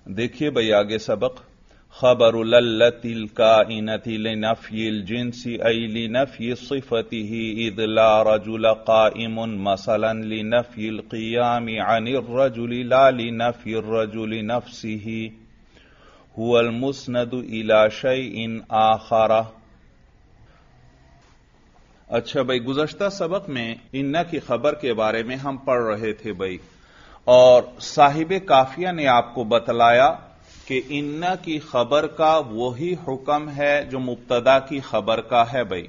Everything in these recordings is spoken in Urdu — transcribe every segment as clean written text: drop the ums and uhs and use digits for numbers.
دیکھیے بھائی آگے سبق خبر للتی الکائنۃ لنفی الجنس ای لنفی صفته اذ لا رجل قائم مثلا لنفی القیام عن الرجل لا لنفی الرجل نفسه هو المسند الى شیء آخر۔ اچھا بھائی، گزشتہ سبق میں ان کی خبر کے بارے میں ہم پڑھ رہے تھے بھائی، اور صاحب کافیہ نے آپ کو بتلایا کہ ان کی خبر کا وہی حکم ہے جو مبتدا کی خبر کا ہے بھائی،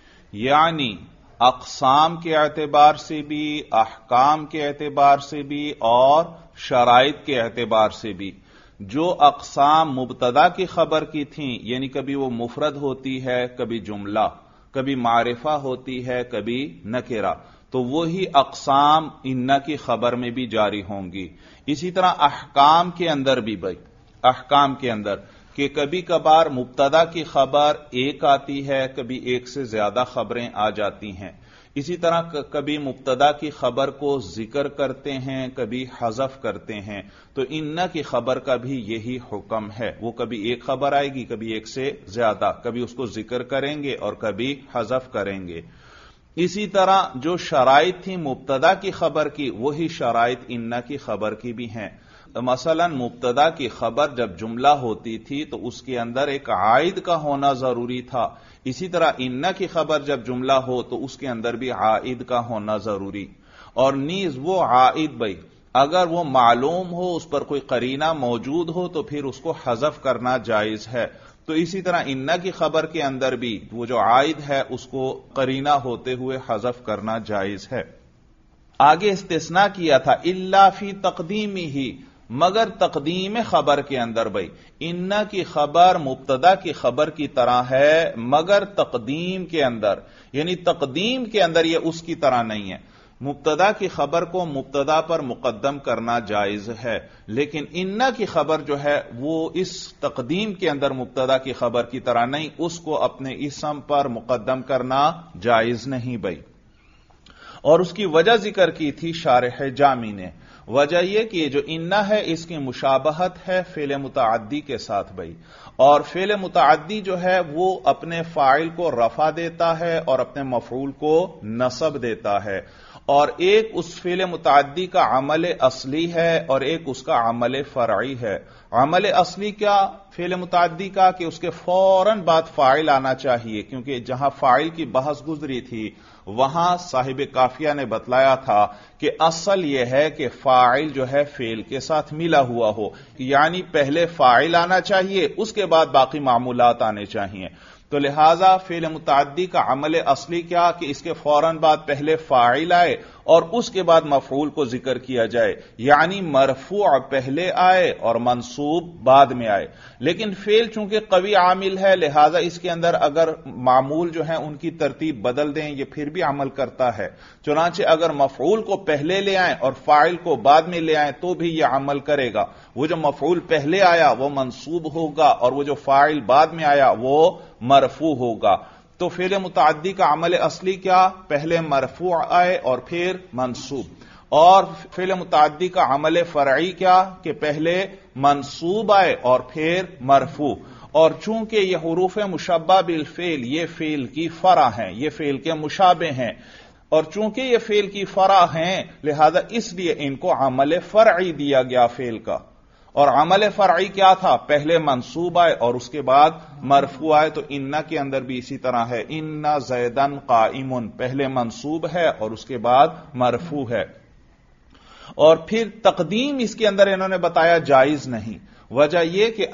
یعنی اقسام کے اعتبار سے بھی، احکام کے اعتبار سے بھی اور شرائط کے اعتبار سے بھی جو اقسام مبتدا کی خبر کی تھیں، یعنی کبھی وہ مفرد ہوتی ہے، کبھی جملہ، کبھی معرفہ ہوتی ہے، کبھی نکرہ، تو وہی اقسام ان کی خبر میں بھی جاری ہوں گی۔ اسی طرح احکام کے اندر بھی بھائی، احکام کے اندر کہ کبھی کبھار مبتدا کی خبر ایک آتی ہے، کبھی ایک سے زیادہ خبریں آ جاتی ہیں۔ اسی طرح کبھی مبتدا کی خبر کو ذکر کرتے ہیں، کبھی حذف کرتے ہیں، تو ان کی خبر کا بھی یہی حکم ہے، وہ کبھی ایک خبر آئے گی، کبھی ایک سے زیادہ، کبھی اس کو ذکر کریں گے اور کبھی حذف کریں گے۔ اسی طرح جو شرائط تھی مبتدا کی خبر کی، وہی شرائط ان کی خبر کی بھی ہیں۔ مثلا مبتدا کی خبر جب جملہ ہوتی تھی تو اس کے اندر ایک عائد کا ہونا ضروری تھا، اسی طرح ان کی خبر جب جملہ ہو تو اس کے اندر بھی عائد کا ہونا ضروری، اور نیز وہ عائد بھائی اگر وہ معلوم ہو، اس پر کوئی قرینہ موجود ہو تو پھر اس کو حذف کرنا جائز ہے۔ تو اسی طرح ان کی خبر کے اندر بھی وہ جو عائد ہے اس کو قرینہ ہوتے ہوئے حذف کرنا جائز ہے۔ آگے استثناء کیا تھا الا فی تقدیمہ، مگر تقدیم خبر کے اندر بھائی ان کی خبر مبتدا کی خبر کی طرح ہے، مگر تقدیم کے اندر، یعنی تقدیم کے اندر یہ اس کی طرح نہیں ہے۔ مبتدا کی خبر کو مبتدا پر مقدم کرنا جائز ہے، لیکن ان کی خبر جو ہے وہ اس تقدیم کے اندر مبتدا کی خبر کی طرح نہیں، اس کو اپنے اسم پر مقدم کرنا جائز نہیں بھائی۔ اور اس کی وجہ ذکر کی تھی شارح جامی نے، وجہ یہ کہ جو ان ہے اس کی مشابہت ہے فعل متعدی کے ساتھ بھائی، اور فعل متعدی جو ہے وہ اپنے فاعل کو رفع دیتا ہے اور اپنے مفعول کو نصب دیتا ہے، اور ایک اس فعل متعدی کا عمل اصلی ہے اور ایک اس کا عمل فرعی ہے۔ عمل اصلی کیا فعل متعدی کا کہ اس کے فوراً بعد فاعل آنا چاہیے، کیونکہ جہاں فاعل کی بحث گزری تھی وہاں صاحب کافیہ نے بتلایا تھا کہ اصل یہ ہے کہ فاعل جو ہے فعل کے ساتھ ملا ہوا ہو، یعنی پہلے فاعل آنا چاہیے، اس کے بعد باقی معمولات آنے چاہیے۔ تو لہذا فعل متعدی کا عمل اصلی کیا کہ اس کے فوراً بعد پہلے فاعل آئے اور اس کے بعد مفعول کو ذکر کیا جائے، یعنی مرفوع پہلے آئے اور منصوب بعد میں آئے۔ لیکن فعل چونکہ قوی عامل ہے لہذا اس کے اندر اگر معمول جو ہیں ان کی ترتیب بدل دیں یہ پھر بھی عمل کرتا ہے، چنانچہ اگر مفعول کو پہلے لے آئیں اور فاعل کو بعد میں لے آئیں تو بھی یہ عمل کرے گا۔ وہ جو مفعول پہلے آیا وہ منصوب ہوگا اور وہ جو فاعل بعد میں آیا وہ مرفوع ہوگا۔ تو فعل متعدی کا عمل اصلی کیا؟ پہلے مرفوع آئے اور پھر منصوب، اور فعل متعدی کا عمل فرعی کیا کہ پہلے منصوب آئے اور پھر مرفوع۔ اور چونکہ یہ حروف مشبہ بالفعل یہ فعل کی فرع ہیں، یہ فعل کے مشابہ ہیں، اور چونکہ یہ فعل کی فرع ہیں لہذا اس لیے ان کو عمل فرعی دیا گیا فعل کا۔ اور عمل فرعی کیا تھا؟ پہلے منصوب آئے اور اس کے بعد مرفوع آئے، تو ان کے اندر بھی اسی طرح ہے، ان زیدن قائم، پہلے منصوب ہے اور اس کے بعد مرفوع ہے۔ اور پھر تقدیم اس کے اندر انہوں نے بتایا جائز نہیں، وجہ یہ کہ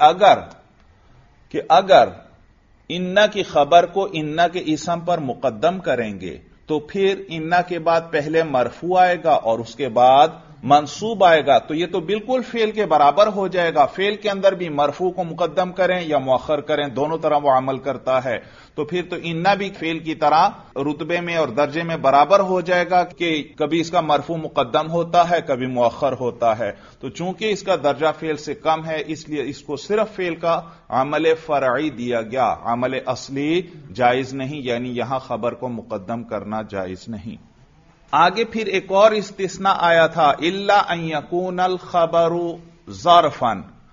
اگر ان کی خبر کو ان کے اسم پر مقدم کریں گے تو پھر ان کے بعد پہلے مرفوع آئے گا اور اس کے بعد منصوب آئے گا، تو یہ تو بالکل فعل کے برابر ہو جائے گا۔ فعل کے اندر بھی مرفوع کو مقدم کریں یا مؤخر کریں دونوں طرح وہ عمل کرتا ہے، تو پھر تو ان بھی فعل کی طرح رتبے میں اور درجے میں برابر ہو جائے گا کہ کبھی اس کا مرفوع مقدم ہوتا ہے کبھی مؤخر ہوتا ہے۔ تو چونکہ اس کا درجہ فعل سے کم ہے اس لیے اس کو صرف فعل کا عمل فرعی دیا گیا، عمل اصلی جائز نہیں، یعنی یہاں خبر کو مقدم کرنا جائز نہیں۔ آگے پھر ایک اور استثناء آیا تھا، الا ان یکون الخبر ظرفا،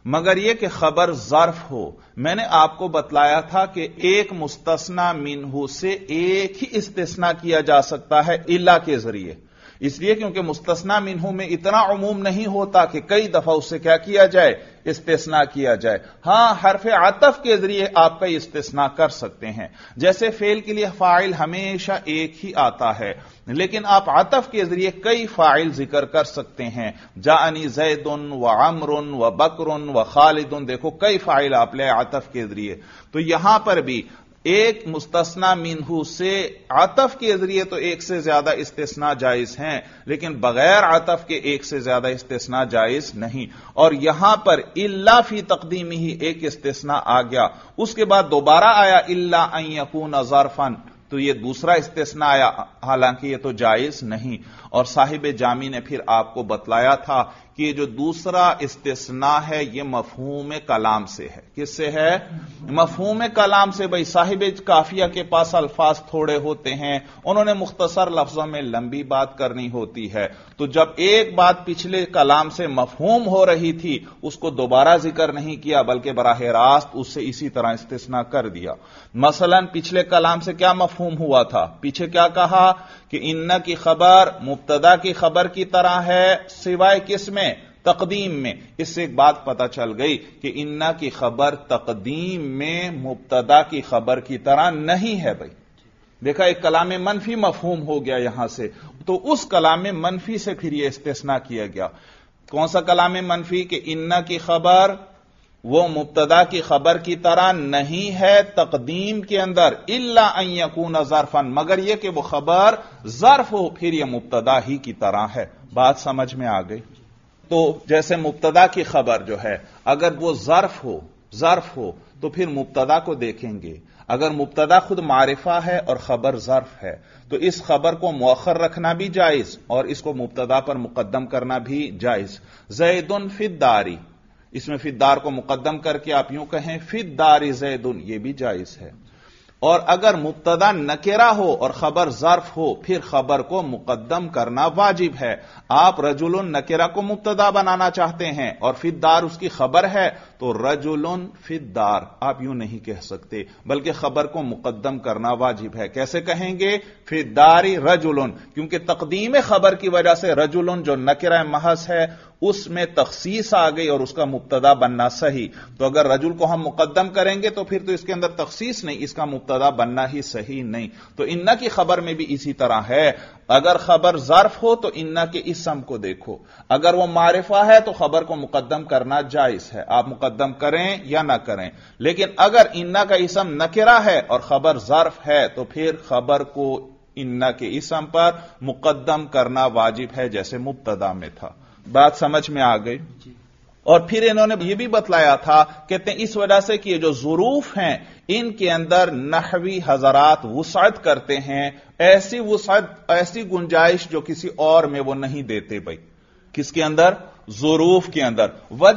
مگر یہ کہ خبر ظرف ہو. میں نے آپ کو بتلایا تھا کہ ایک مستثنا منہ سے ایک ہی استثناء کیا جا سکتا ہے الا کے ذریعے، اس لیے کیونکہ مستثنا منہ میں اتنا عموم نہیں ہوتا کہ کئی دفعہ اس سے کیا کیا جائے، استثناء کیا جائے. ہاں حرف عطف کے ذریعے آپ کا استثناء کر سکتے ہیں. جیسے فعل کے لیے فاعل ہمیشہ ایک ہی آتا ہے، لیکن آپ عطف کے ذریعے کئی فاعل ذکر کر سکتے ہیں. جاءنی زید و عمر و بکر و خالد، دیکھو کئی فاعل آپ لے عطف کے ذریعے. تو یہاں پر بھی ایک مستثنا منہ سے عطف کے ذریعے تو ایک سے زیادہ استثناء جائز ہیں، لیکن بغیر عطف کے ایک سے زیادہ استثناء جائز نہیں. اور یہاں پر الا فی تقدیم ہی ایک استثناء آ گیا، اس کے بعد دوبارہ آیا الا ان یکون ظرفا، تو یہ دوسرا استثناء آیا، حالانکہ یہ تو جائز نہیں. اور صاحب جامی نے پھر آپ کو بتلایا تھا کہ یہ جو دوسرا استثناء ہے یہ مفہوم کلام سے ہے. کس سے ہے؟ مفہوم کلام سے. بھائی صاحب کافیہ کے پاس الفاظ تھوڑے ہوتے ہیں، انہوں نے مختصر لفظوں میں لمبی بات کرنی ہوتی ہے، تو جب ایک بات پچھلے کلام سے مفہوم ہو رہی تھی اس کو دوبارہ ذکر نہیں کیا، بلکہ براہ راست اس سے اسی طرح استثناء کر دیا. مثلا پچھلے کلام سے کیا مفہوم ہوا تھا؟ پیچھے کیا کہا کہ ان کی خبر مبتدا کی خبر کی طرح ہے، سوائے کس میں؟ تقدیم میں. اس سے ایک بات پتہ چل گئی کہ ان کی خبر تقدیم میں مبتدا کی خبر کی طرح نہیں ہے. بھائی دیکھا، ایک کلام منفی مفہوم ہو گیا یہاں سے، تو اس کلام منفی سے پھر یہ استثناء کیا گیا. کون سا کلام منفی؟ کہ ان کی خبر وہ مبتدا کی خبر کی طرح نہیں ہے تقدیم کے اندر، الا ان یکون ظرفا، مگر یہ کہ وہ خبر ظرف ہو، پھر یہ مبتدا ہی کی طرح ہے. بات سمجھ میں آ گئی؟ تو جیسے مبتدا کی خبر جو ہے اگر وہ ظرف ہو تو پھر مبتدا کو دیکھیں گے. اگر مبتدا خود معرفہ ہے اور خبر ظرف ہے تو اس خبر کو مؤخر رکھنا بھی جائز اور اس کو مبتدا پر مقدم کرنا بھی جائز. زید فی الدار، اس میں فی الدار کو مقدم کر کے آپ یوں کہیں فی الدار زید، یہ بھی جائز ہے. اور اگر مبتدا نکرہ ہو اور خبر ظرف ہو پھر خبر کو مقدم کرنا واجب ہے. آپ رجل نکرہ کو مبتدا بنانا چاہتے ہیں اور فی الدار اس کی خبر ہے تو رجل فی الدار آپ یوں نہیں کہہ سکتے، بلکہ خبر کو مقدم کرنا واجب ہے. کیسے کہیں گے؟ فی الدار رجل، کیونکہ تقدیم خبر کی وجہ سے رجل جو نکرہ محض ہے اس میں تخصیص آ گئی اور اس کا مبتدا بننا صحیح. تو اگر رجل کو ہم مقدم کریں گے تو پھر تو اس کے اندر تخصیص نہیں، اس کا مبتدا بننا ہی صحیح نہیں. تو ان کی خبر میں بھی اسی طرح ہے. اگر خبر ظرف ہو تو ان کے اسم کو دیکھو، اگر وہ معرفہ ہے تو خبر کو مقدم کرنا جائز ہے، آپ مقدم کریں یا نہ کریں. لیکن اگر ان کا اسم نکرہ ہے اور خبر ظرف ہے تو پھر خبر کو ان کے اسم پر مقدم کرنا واجب ہے، جیسے مبتدا میں تھا. بات سمجھ میں آ گئی؟ اور پھر انہوں نے یہ بھی بتلایا تھا، کہتے ہیں اس وجہ سے کہ یہ جو ظروف ہیں ان کے اندر نحوی حضرات وسعت کرتے ہیں، ایسی وسعت، ایسی گنجائش جو کسی اور میں وہ نہیں دیتے. بھائی کس کے اندر؟ ظروف کے اندر.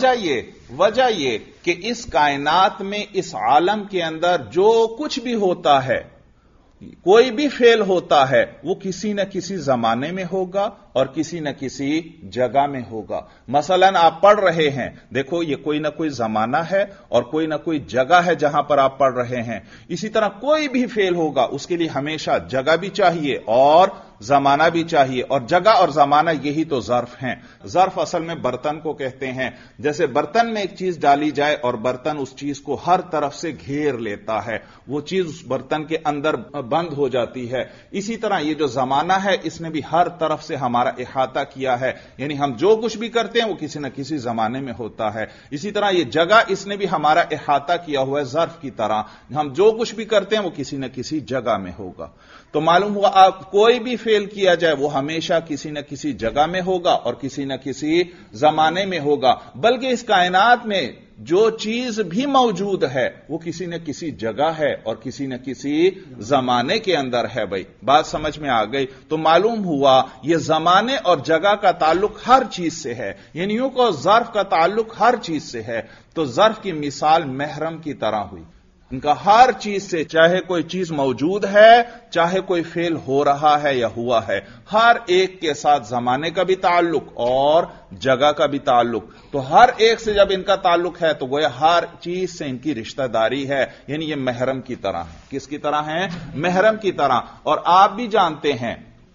وجہ یہ کہ اس کائنات میں، اس عالم کے اندر جو کچھ بھی ہوتا ہے، کوئی بھی فعل ہوتا ہے، وہ کسی نہ کسی زمانے میں ہوگا اور کسی نہ کسی جگہ میں ہوگا. مثلا آپ پڑھ رہے ہیں، دیکھو یہ کوئی نہ کوئی زمانہ ہے اور کوئی نہ کوئی جگہ ہے جہاں پر آپ پڑھ رہے ہیں. اسی طرح کوئی بھی فعل ہوگا اس کے لیے ہمیشہ جگہ بھی چاہیے اور زمانہ بھی چاہیے، اور جگہ اور زمانہ یہی تو ظرف ہیں. ظرف اصل میں برتن کو کہتے ہیں. جیسے برتن میں ایک چیز ڈالی جائے اور برتن اس چیز کو ہر طرف سے گھیر لیتا ہے، وہ چیز اس برتن کے اندر بند ہو جاتی ہے. اسی طرح یہ جو زمانہ ہے اس نے بھی ہر طرف سے ہمارا احاطہ کیا ہے، یعنی ہم جو کچھ بھی کرتے ہیں وہ کسی نہ کسی زمانے میں ہوتا ہے. اسی طرح یہ جگہ، اس نے بھی ہمارا احاطہ کیا ہوا ہے ظرف کی طرح، ہم جو کچھ بھی کرتے ہیں وہ کسی نہ کسی جگہ میں ہوگا. تو معلوم ہوا آپ کوئی بھی فعل کیا جائے وہ ہمیشہ کسی نہ کسی جگہ میں ہوگا اور کسی نہ کسی زمانے میں ہوگا. بلکہ اس کائنات میں جو چیز بھی موجود ہے وہ کسی نہ کسی جگہ ہے اور کسی نہ کسی زمانے کے اندر ہے. بھائی بات سمجھ میں آ گئی؟ تو معلوم ہوا یہ زمانے اور جگہ کا تعلق ہر چیز سے ہے، یعنی یوں کہ ظرف کا تعلق ہر چیز سے ہے. تو ظرف کی مثال محرم کی طرح ہوئی. ان کا ہر چیز سے، چاہے کوئی چیز موجود ہے، چاہے کوئی فعل ہو رہا ہے یا ہوا ہے، ہر ایک کے ساتھ زمانے کا بھی تعلق اور جگہ کا بھی تعلق. تو ہر ایک سے جب ان کا تعلق ہے تو گویا ہر چیز سے ان کی رشتہ داری ہے، یعنی یہ محرم کی طرح ہے. کس کی طرح ہیں؟ محرم کی طرح. اور آپ بھی جانتے ہیں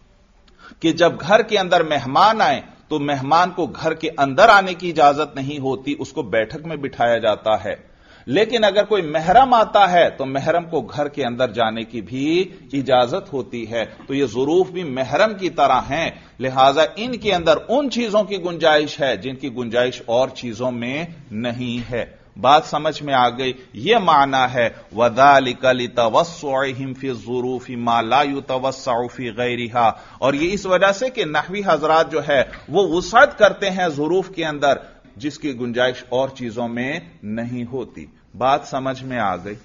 کہ جب گھر کے اندر مہمان آئیں تو مہمان کو گھر کے اندر آنے کی اجازت نہیں ہوتی، اس کو بیٹھک میں بٹھایا جاتا ہے. لیکن اگر کوئی محرم آتا ہے تو محرم کو گھر کے اندر جانے کی بھی اجازت ہوتی ہے. تو یہ ظروف بھی محرم کی طرح ہیں، لہذا ان کے اندر ان چیزوں کی گنجائش ہے جن کی گنجائش اور چیزوں میں نہیں ہے. بات سمجھ میں آ گئی؟ یہ معنی ہے وَذَلِكَ لِتَوَسُّعِهِمْ فِي الظُّرُوفِ مَا لَا يُتَوَسَّعُ فِي غَيْرِهَا. اور یہ اس وجہ سے کہ نحوی حضرات جو ہے وہ وسعت کرتے ہیں ظروف کے اندر جس کی گنجائش اور چیزوں میں نہیں ہوتی. بات سمجھ میں آ گئی؟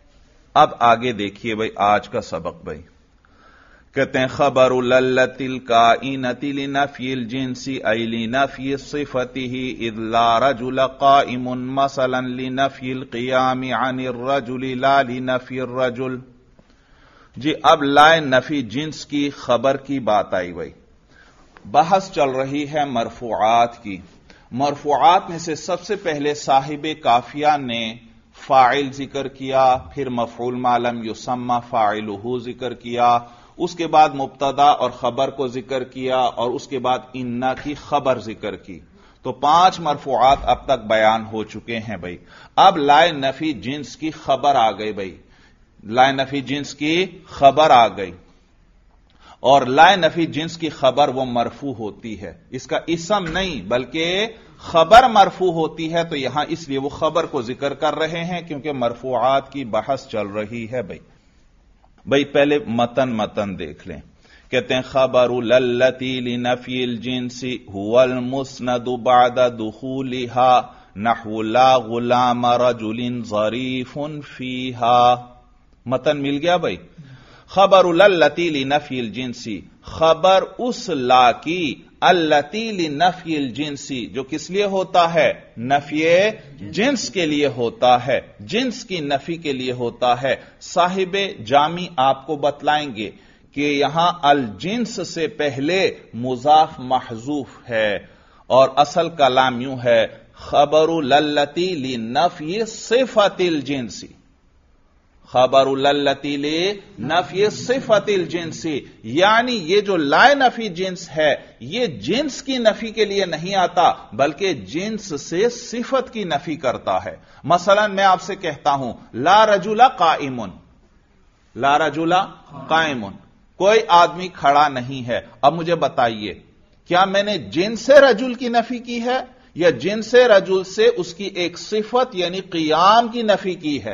اب آگے دیکھیے بھائی آج کا سبق. بھائی کہتے ہیں خبر للت الکائنۃ لنفی الجنس ای لنفی صفته اذ لا رجل قائم مثلا لنفی القیام عن الرجل لا لنفی الرجل. جی اب لائے نفی جنس کی خبر کی بات آئی. بھائی بحث چل رہی ہے مرفوعات کی. مرفوعات میں سے سب سے پہلے صاحب کافیہ نے فاعل ذکر کیا، پھر مفعول ما لم یسمى فاعلہ ذکر کیا، اس کے بعد مبتدا اور خبر کو ذکر کیا، اور اس کے بعد انا کی خبر ذکر کی. تو 5 مرفوعات اب تک بیان ہو چکے ہیں. بھائی اب لائے نفی جنس کی خبر آ گئی. بھائی لائے نفی جنس کی خبر آ گئی، اور لائے نفی جنس کی خبر وہ مرفوع ہوتی ہے، اس کا اسم نہیں بلکہ خبر مرفوع ہوتی ہے. تو یہاں اس لیے وہ خبر کو ذکر کر رہے ہیں کیونکہ مرفوعات کی بحث چل رہی ہے. بھائی پہلے متن دیکھ لیں. کہتے ہیں خبر للتی لنفی الجنس هو المسند بعد دخولها نحو لا غلام رجل ظریف فیها. متن مل گیا بھائی؟ خبر للتی لنفی الجنسی، خبر اس لا کی التی لنفی الجنسی جو کس لیے ہوتا ہے؟ نفی جنس کے لیے ہوتا ہے، جنس کی نفی کے لیے ہوتا ہے. صاحب جامی آپ کو بتلائیں گے کہ یہاں الجنس سے پہلے مضاف محذوف ہے، اور اصل کلام یوں ہے خبر للتی لنفی صفت الجنسی. خبر للتی لنفی صفت الجنسی، یعنی یہ جو لائے نفی جنس ہے یہ جنس کی نفی کے لیے نہیں آتا بلکہ جنس سے صفت کی نفی کرتا ہے. مثلا میں آپ سے کہتا ہوں لا رجل قائم، لا رجل قائم، کوئی آدمی کھڑا نہیں ہے. اب مجھے بتائیے کیا میں نے جنس سے رجل کی نفی کی ہے یا جنس سے رجل سے اس کی ایک صفت یعنی قیام کی نفی کی ہے؟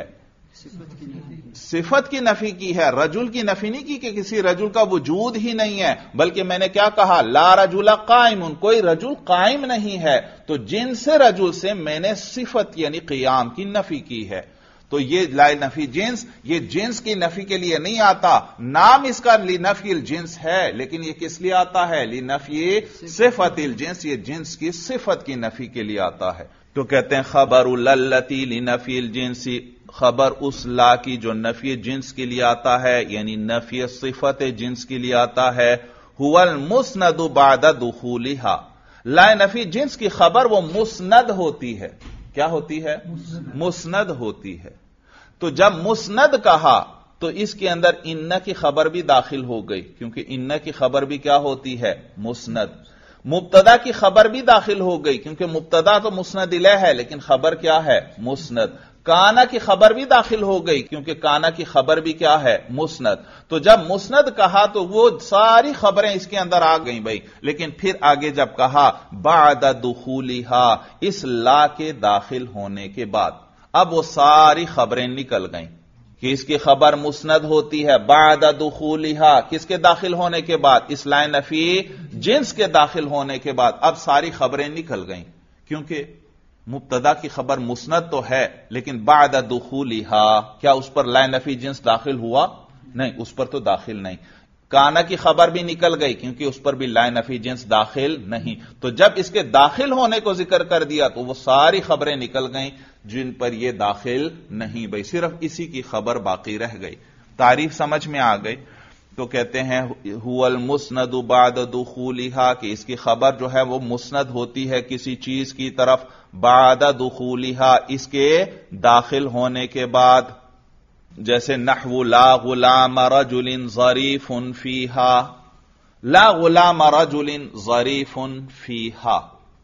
صفت کی نفی کی ہے، رجل کی نفی نہیں کی کہ کسی رجل کا وجود ہی نہیں ہے، بلکہ میں نے کیا کہا؟ لا رجل قائم، کوئی رجل قائم نہیں ہے. تو جنس سے رجل سے میں نے صفت یعنی قیام کی نفی کی ہے. تو یہ لائے نفی جنس یہ جنس کی نفی کے لیے نہیں آتا، نام اس کا لنفی الجنس ہے لیکن یہ کس لیے آتا ہے؟ لنفی صفت الجنس، یہ جنس کی صفت کی نفی کے لیے آتا ہے. تو کہتے ہیں خبر للتی لنفی الجنس، خبر اس لا کی جو نفی جنس کے لیے آتا ہے یعنی نفی صفت جنس کے لیے آتا ہے. هو المسند بعد دخولها، لا نفی جنس کی خبر وہ مسند ہوتی ہے. کیا ہوتی ہے؟ مسند ہوتی ہے. تو جب مسند کہا تو اس کے اندر ان کی خبر بھی داخل ہو گئی کیونکہ ان کی خبر بھی کیا ہوتی ہے؟ مسند. مبتدا کی خبر بھی داخل ہو گئی کیونکہ مبتدا تو مسند الیہ ہے لیکن خبر کیا ہے؟ مسند. کانا کی خبر بھی داخل ہو گئی کیونکہ کانا کی خبر بھی کیا ہے؟ مسند. تو جب مسند کہا تو وہ ساری خبریں اس کے اندر آ گئیں بھائی. لیکن پھر آگے جب کہا بعد دخولها، اس لا کے داخل ہونے کے بعد، اب وہ ساری خبریں نکل گئیں کہ اس کی خبر مسند ہوتی ہے بعد دخولها، کس کے داخل ہونے کے بعد؟ اس لائے نفی جنس کے داخل ہونے کے بعد. اب ساری خبریں نکل گئیں کیونکہ مبتدا کی خبر مسند تو ہے لیکن بعد دخولها، کیا اس پر لائے نفی جنس داخل ہوا؟ نہیں، اس پر تو داخل نہیں. کانا کی خبر بھی نکل گئی کیونکہ اس پر بھی لا نفی جنس داخل نہیں، تو جب اس کے داخل ہونے کو ذکر کر دیا تو وہ ساری خبریں نکل گئیں جن پر یہ داخل نہیں بھائی، صرف اسی کی خبر باقی رہ گئی۔ تعریف سمجھ میں آ گئی؟ تو کہتے ہیں هو المسند بعد دخولها کہ اس کی خبر جو ہے وہ مسند ہوتی ہے کسی چیز کی طرف بعد دخولها اس کے داخل ہونے کے بعد، جیسے نحو لا غلام رجل ظریف فیہا، لا غلام رجل ظریف فیہا۔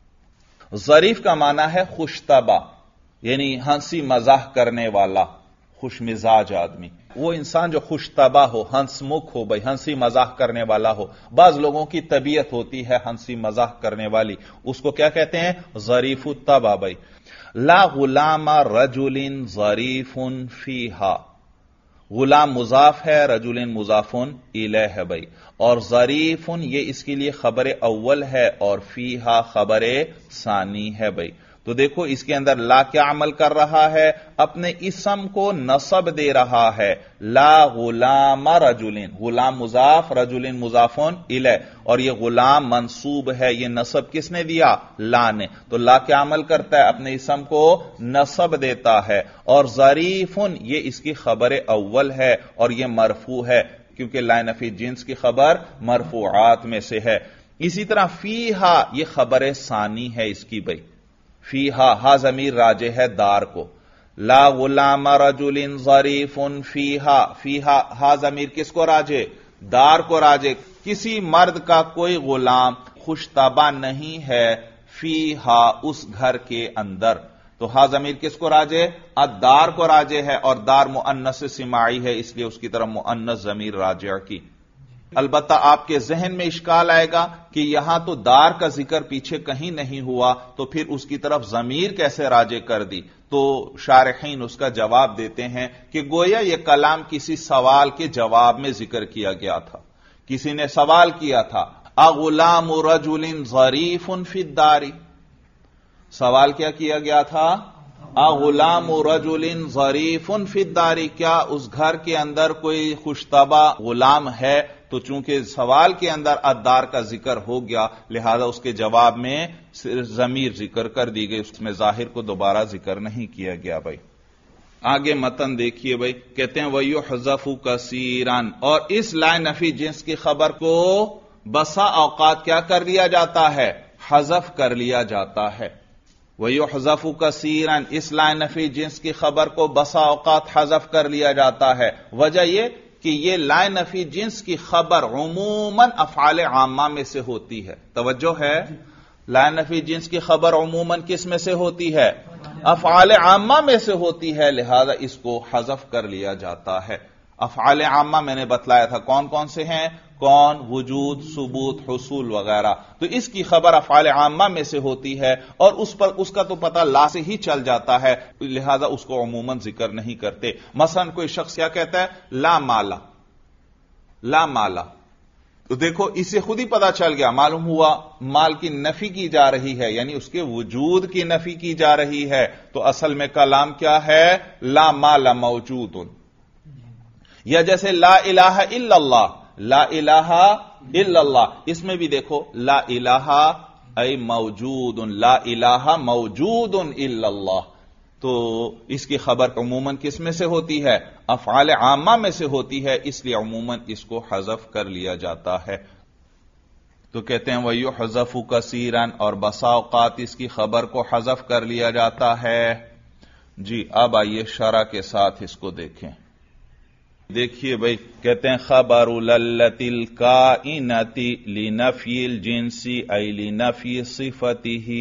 ظریف کا معنی ہے خوش طبع، یعنی ہنسی مزاح کرنے والا، خوش مزاج آدمی، وہ انسان جو خوش طبع ہو، ہنس مکھ ہو، بھائی ہنسی مزاح کرنے والا ہو۔ بعض لوگوں کی طبیعت ہوتی ہے ہنسی مزاح کرنے والی، اس کو کیا کہتے ہیں؟ ظریف الطبع بھائی۔ لا غلام رجل ظریف فیہا، غلام مضاف ہے، رجل مضاف الیہ ہے بھائی، اور ظریف یہ اس کے لیے خبر اول ہے اور فیہا خبر ثانی ہے بھائی۔ تو دیکھو اس کے اندر لا کیا عمل کر رہا ہے؟ اپنے اسم کو نصب دے رہا ہے، لا غلام رجل، غلام مضاف، رجل مضاف الیہ، اور یہ غلام منصوب ہے، یہ نصب کس نے دیا؟ لا نے۔ تو لا کیا عمل کرتا ہے؟ اپنے اسم کو نصب دیتا ہے، اور ظریف یہ اس کی خبر اول ہے اور یہ مرفوع ہے کیونکہ لا نفی جنس کی خبر مرفوعات میں سے ہے۔ اسی طرح فیہا یہ خبر ثانی ہے اس کی بھائی، فیہا ہا ضمیر راجع ہے دار کو، لا غلام رجل ظریف فیہا، فیہا ہا ضمیر کس کو راجع؟ دار کو راجع، کسی مرد کا کوئی غلام خوش طبع نہیں ہے فیہا اس گھر کے اندر، تو ہا ضمیر کس کو راجع؟ الدار کو راجع ہے، اور دار مؤنث سماعی ہے اس لیے اس کی طرف مؤنث ضمیر راجع کی۔ البتہ آپ کے ذہن میں اشکال آئے گا کہ یہاں تو دار کا ذکر پیچھے کہیں نہیں ہوا تو پھر اس کی طرف ضمیر کیسے راجع کر دی؟ تو شارحین اس کا جواب دیتے ہیں کہ گویا یہ کلام کسی سوال کے جواب میں ذکر کیا گیا تھا، کسی نے سوال کیا تھا اغلام رجل ظریف فی الدار، سوال کیا گیا تھا؟ اغلام رجل ظریف فی الدار، کیا اس گھر کے اندر کوئی خوش طبع غلام ہے؟ تو چونکہ سوال کے اندر الدار کا ذکر ہو گیا لہذا اس کے جواب میں ضمیر ذکر کر دی گئی، اس میں ظاہر کو دوبارہ ذکر نہیں کیا گیا بھائی۔ آگے متن دیکھیے بھائی، کہتے ہیں وَيُحْذَفُ كَثِيرًا، اور اس لا نفی جنس کی خبر کو بسا اوقات کیا کر لیا جاتا ہے؟ حذف کر لیا جاتا ہے۔ وَيُحْذَفُ كَثِيرًا، اس لا نفی جنس کی خبر کو بسا اوقات حذف کر لیا جاتا ہے۔ وجہ یہ کہ یہ لا نفی جنس کی خبر عموماً افعال عامہ میں سے ہوتی ہے، توجہ ہے، لا نفی جنس کی خبر عموماً کس میں سے ہوتی ہے؟ افعال عامہ میں سے ہوتی ہے، لہذا اس کو حذف کر لیا جاتا ہے۔ افعال عامہ میں نے بتلایا تھا کون کون سے ہیں؟ کون، وجود، ثبوت، حصول وغیرہ، تو اس کی خبر افعال عامہ میں سے ہوتی ہے اور اس کا تو پتہ لا سے ہی چل جاتا ہے، لہذا اس کو عموماً ذکر نہیں کرتے۔ مثلا کوئی شخص کیا کہتا ہے؟ لا مالا، لا مالا، تو دیکھو اس سے خود ہی پتا چل گیا، معلوم ہوا مال کی نفی کی جا رہی ہے، یعنی اس کے وجود کی نفی کی جا رہی ہے، تو اصل میں کلام کیا ہے؟ لا مال موجود۔ یا جیسے لا الہ الا اللہ، لا الہ الا اللہ، اس میں بھی دیکھو لا الہ ای موجود، لا الہ موجود الا اللہ، تو اس کی خبر عموماً کس میں سے ہوتی ہے؟ افعال عامہ میں سے ہوتی ہے، اس لیے عموماً اس کو حذف کر لیا جاتا ہے۔ تو کہتے ہیں وَيُحْذَفُ كَثِيرًا، اور بسا اوقات اس کی خبر کو حذف کر لیا جاتا ہے۔ جی اب آئیے شرح کے ساتھ اس کو دیکھیں۔ دیکھیے بھائی، کہتے ہیں خبر للت الکائنۃ لنفی الجنس ای لنفی صفتہ،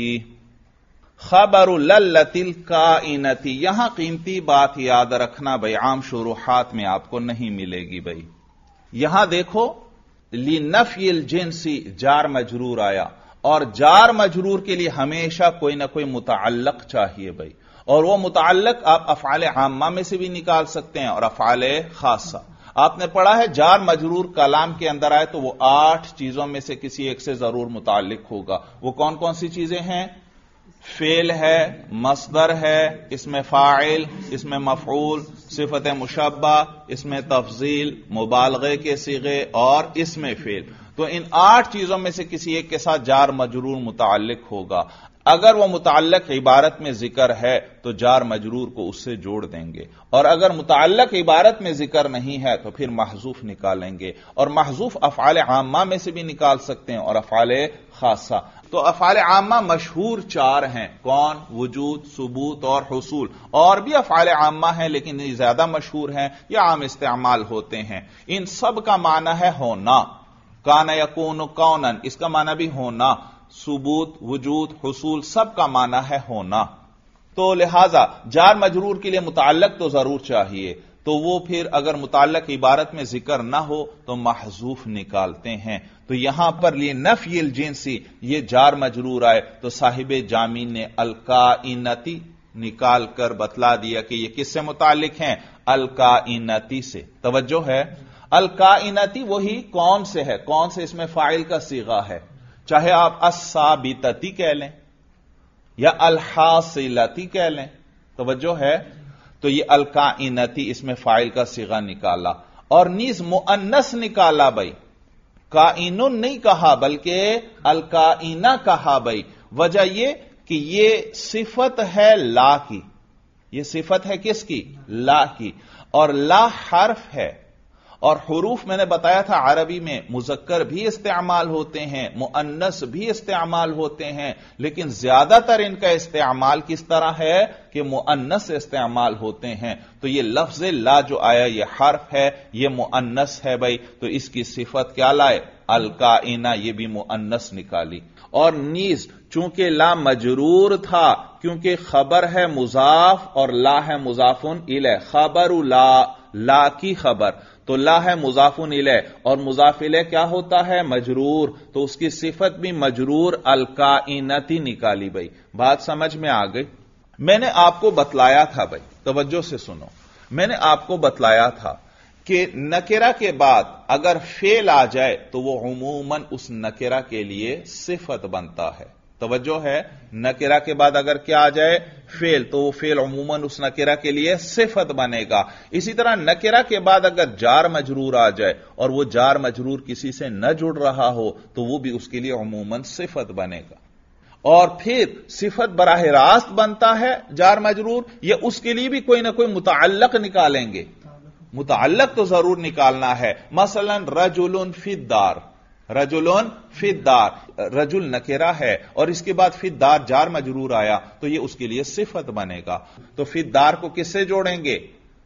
خبر للت الکائنۃ، یہاں قیمتی بات یاد رکھنا بھائی، عام شروحات میں آپ کو نہیں ملے گی بھائی۔ یہاں دیکھو لنفی الجنس جار مجرور آیا، اور جار مجرور کے لیے ہمیشہ کوئی نہ کوئی متعلق چاہیے بھائی، اور وہ متعلق آپ افعال عامہ میں سے بھی نکال سکتے ہیں اور افعال خاصہ۔ آپ نے پڑھا ہے جار مجرور کلام کے اندر آئے تو وہ 8 چیزوں میں سے کسی ایک سے ضرور متعلق ہوگا۔ وہ کون کون سی چیزیں ہیں؟ فعل ہے، مصدر ہے، اسم فاعل، اسم مفعول، صفت مشبہ، اس میں تفضیل، مبالغے کے صیغے اور اس میں فعل. تو ان 8 چیزوں میں سے کسی ایک کے ساتھ جار مجرور متعلق ہوگا. اگر وہ متعلق عبارت میں ذکر ہے تو جار مجرور کو اس سے جوڑ دیں گے، اور اگر متعلق عبارت میں ذکر نہیں ہے تو پھر محذوف نکالیں گے. اور محذوف افعال عامہ میں سے بھی نکال سکتے ہیں اور افعال خاصہ. تو افعال عامہ مشہور 4 ہیں. کون؟ وجود، ثبوت اور حصول. اور بھی افعال عامہ ہیں لیکن یہ زیادہ مشہور ہیں، یہ عام استعمال ہوتے ہیں. ان سب کا معنی ہے ہونا. کان یکون کونن، اس کا معنی بھی ہونا. ثبوت، وجود، حصول، سب کا معنی ہے ہونا. تو لہذا جار مجرور کے لیے متعلق تو ضرور چاہیے. تو وہ پھر اگر متعلق عبارت میں ذکر نہ ہو تو محذوف نکالتے ہیں. تو یہاں پر لیے نفی الجنسی یہ جار مجرور آئے تو صاحب جامی نے الکائنتی نکال کر بتلا دیا کہ یہ کس سے متعلق ہیں؟ الکائنتی سے. توجہ ہے، الکائنتی وہی کون سے ہے، کون سے اس میں فاعل کا صیغہ ہے. چاہے آپ الثابتتی کہہ لیں یا الحاصلتی کہہ لیں. توجہ ہے. تو یہ الکائنتی اس میں فاعل کا صیغہ نکالا، اور نیز مؤنث نکالا. بھائی کائنن نہیں کہا بلکہ الکائنہ کہا. بھائی وجہ یہ کہ یہ صفت ہے لا کی. یہ صفت ہے کس کی؟ لا کی. اور لا حرف ہے، اور حروف میں نے بتایا تھا عربی میں مذکر بھی استعمال ہوتے ہیں، مؤنث بھی استعمال ہوتے ہیں، لیکن زیادہ تر ان کا استعمال کس طرح ہے کہ مؤنث استعمال ہوتے ہیں. تو یہ لفظ لا جو آیا یہ حرف ہے، یہ مؤنث ہے. بھائی تو اس کی صفت کیا لائے؟ الکائنہ، یہ بھی مؤنث نکالی. اور نیز چونکہ لا مجرور تھا، کیونکہ خبر ہے مضاف اور لا ہے مضاف الیہ. خبر لا کی خبر، تو لا ہے مضاف الیہ اور مضاف الیہ کیا ہوتا ہے؟ مجرور. تو اس کی صفت بھی مجرور الکائنتی نکالی. بھائی بات سمجھ میں آ گئی؟ میں نے آپ کو بتلایا تھا، بھائی توجہ سے سنو، میں نے آپ کو بتلایا تھا کہ نکرہ کے بعد اگر فعل آ جائے تو وہ عموماً اس نکرہ کے لیے صفت بنتا ہے. توجہ ہے، نکرہ کے بعد اگر کیا آ جائے؟ فعل، تو وہ فعل عموماً اس نکرہ کے لیے صفت بنے گا. اسی طرح نکرہ کے بعد اگر جار مجرور آ جائے اور وہ جار مجرور کسی سے نہ جڑ رہا ہو تو وہ بھی اس کے لیے عموماً صفت بنے گا. اور پھر صفت براہ راست بنتا ہے جار مجرور، یا اس کے لیے بھی کوئی نہ کوئی متعلق نکالیں گے. متعلق تو ضرور نکالنا ہے. مثلا رجل فی الدار، رجل فی الدار، رجل نکرہ ہے اور اس کے بعد فی الدار جار مجرور آیا تو یہ اس کے لیے صفت بنے گا. تو فی الدار کو کس سے جوڑیں گے؟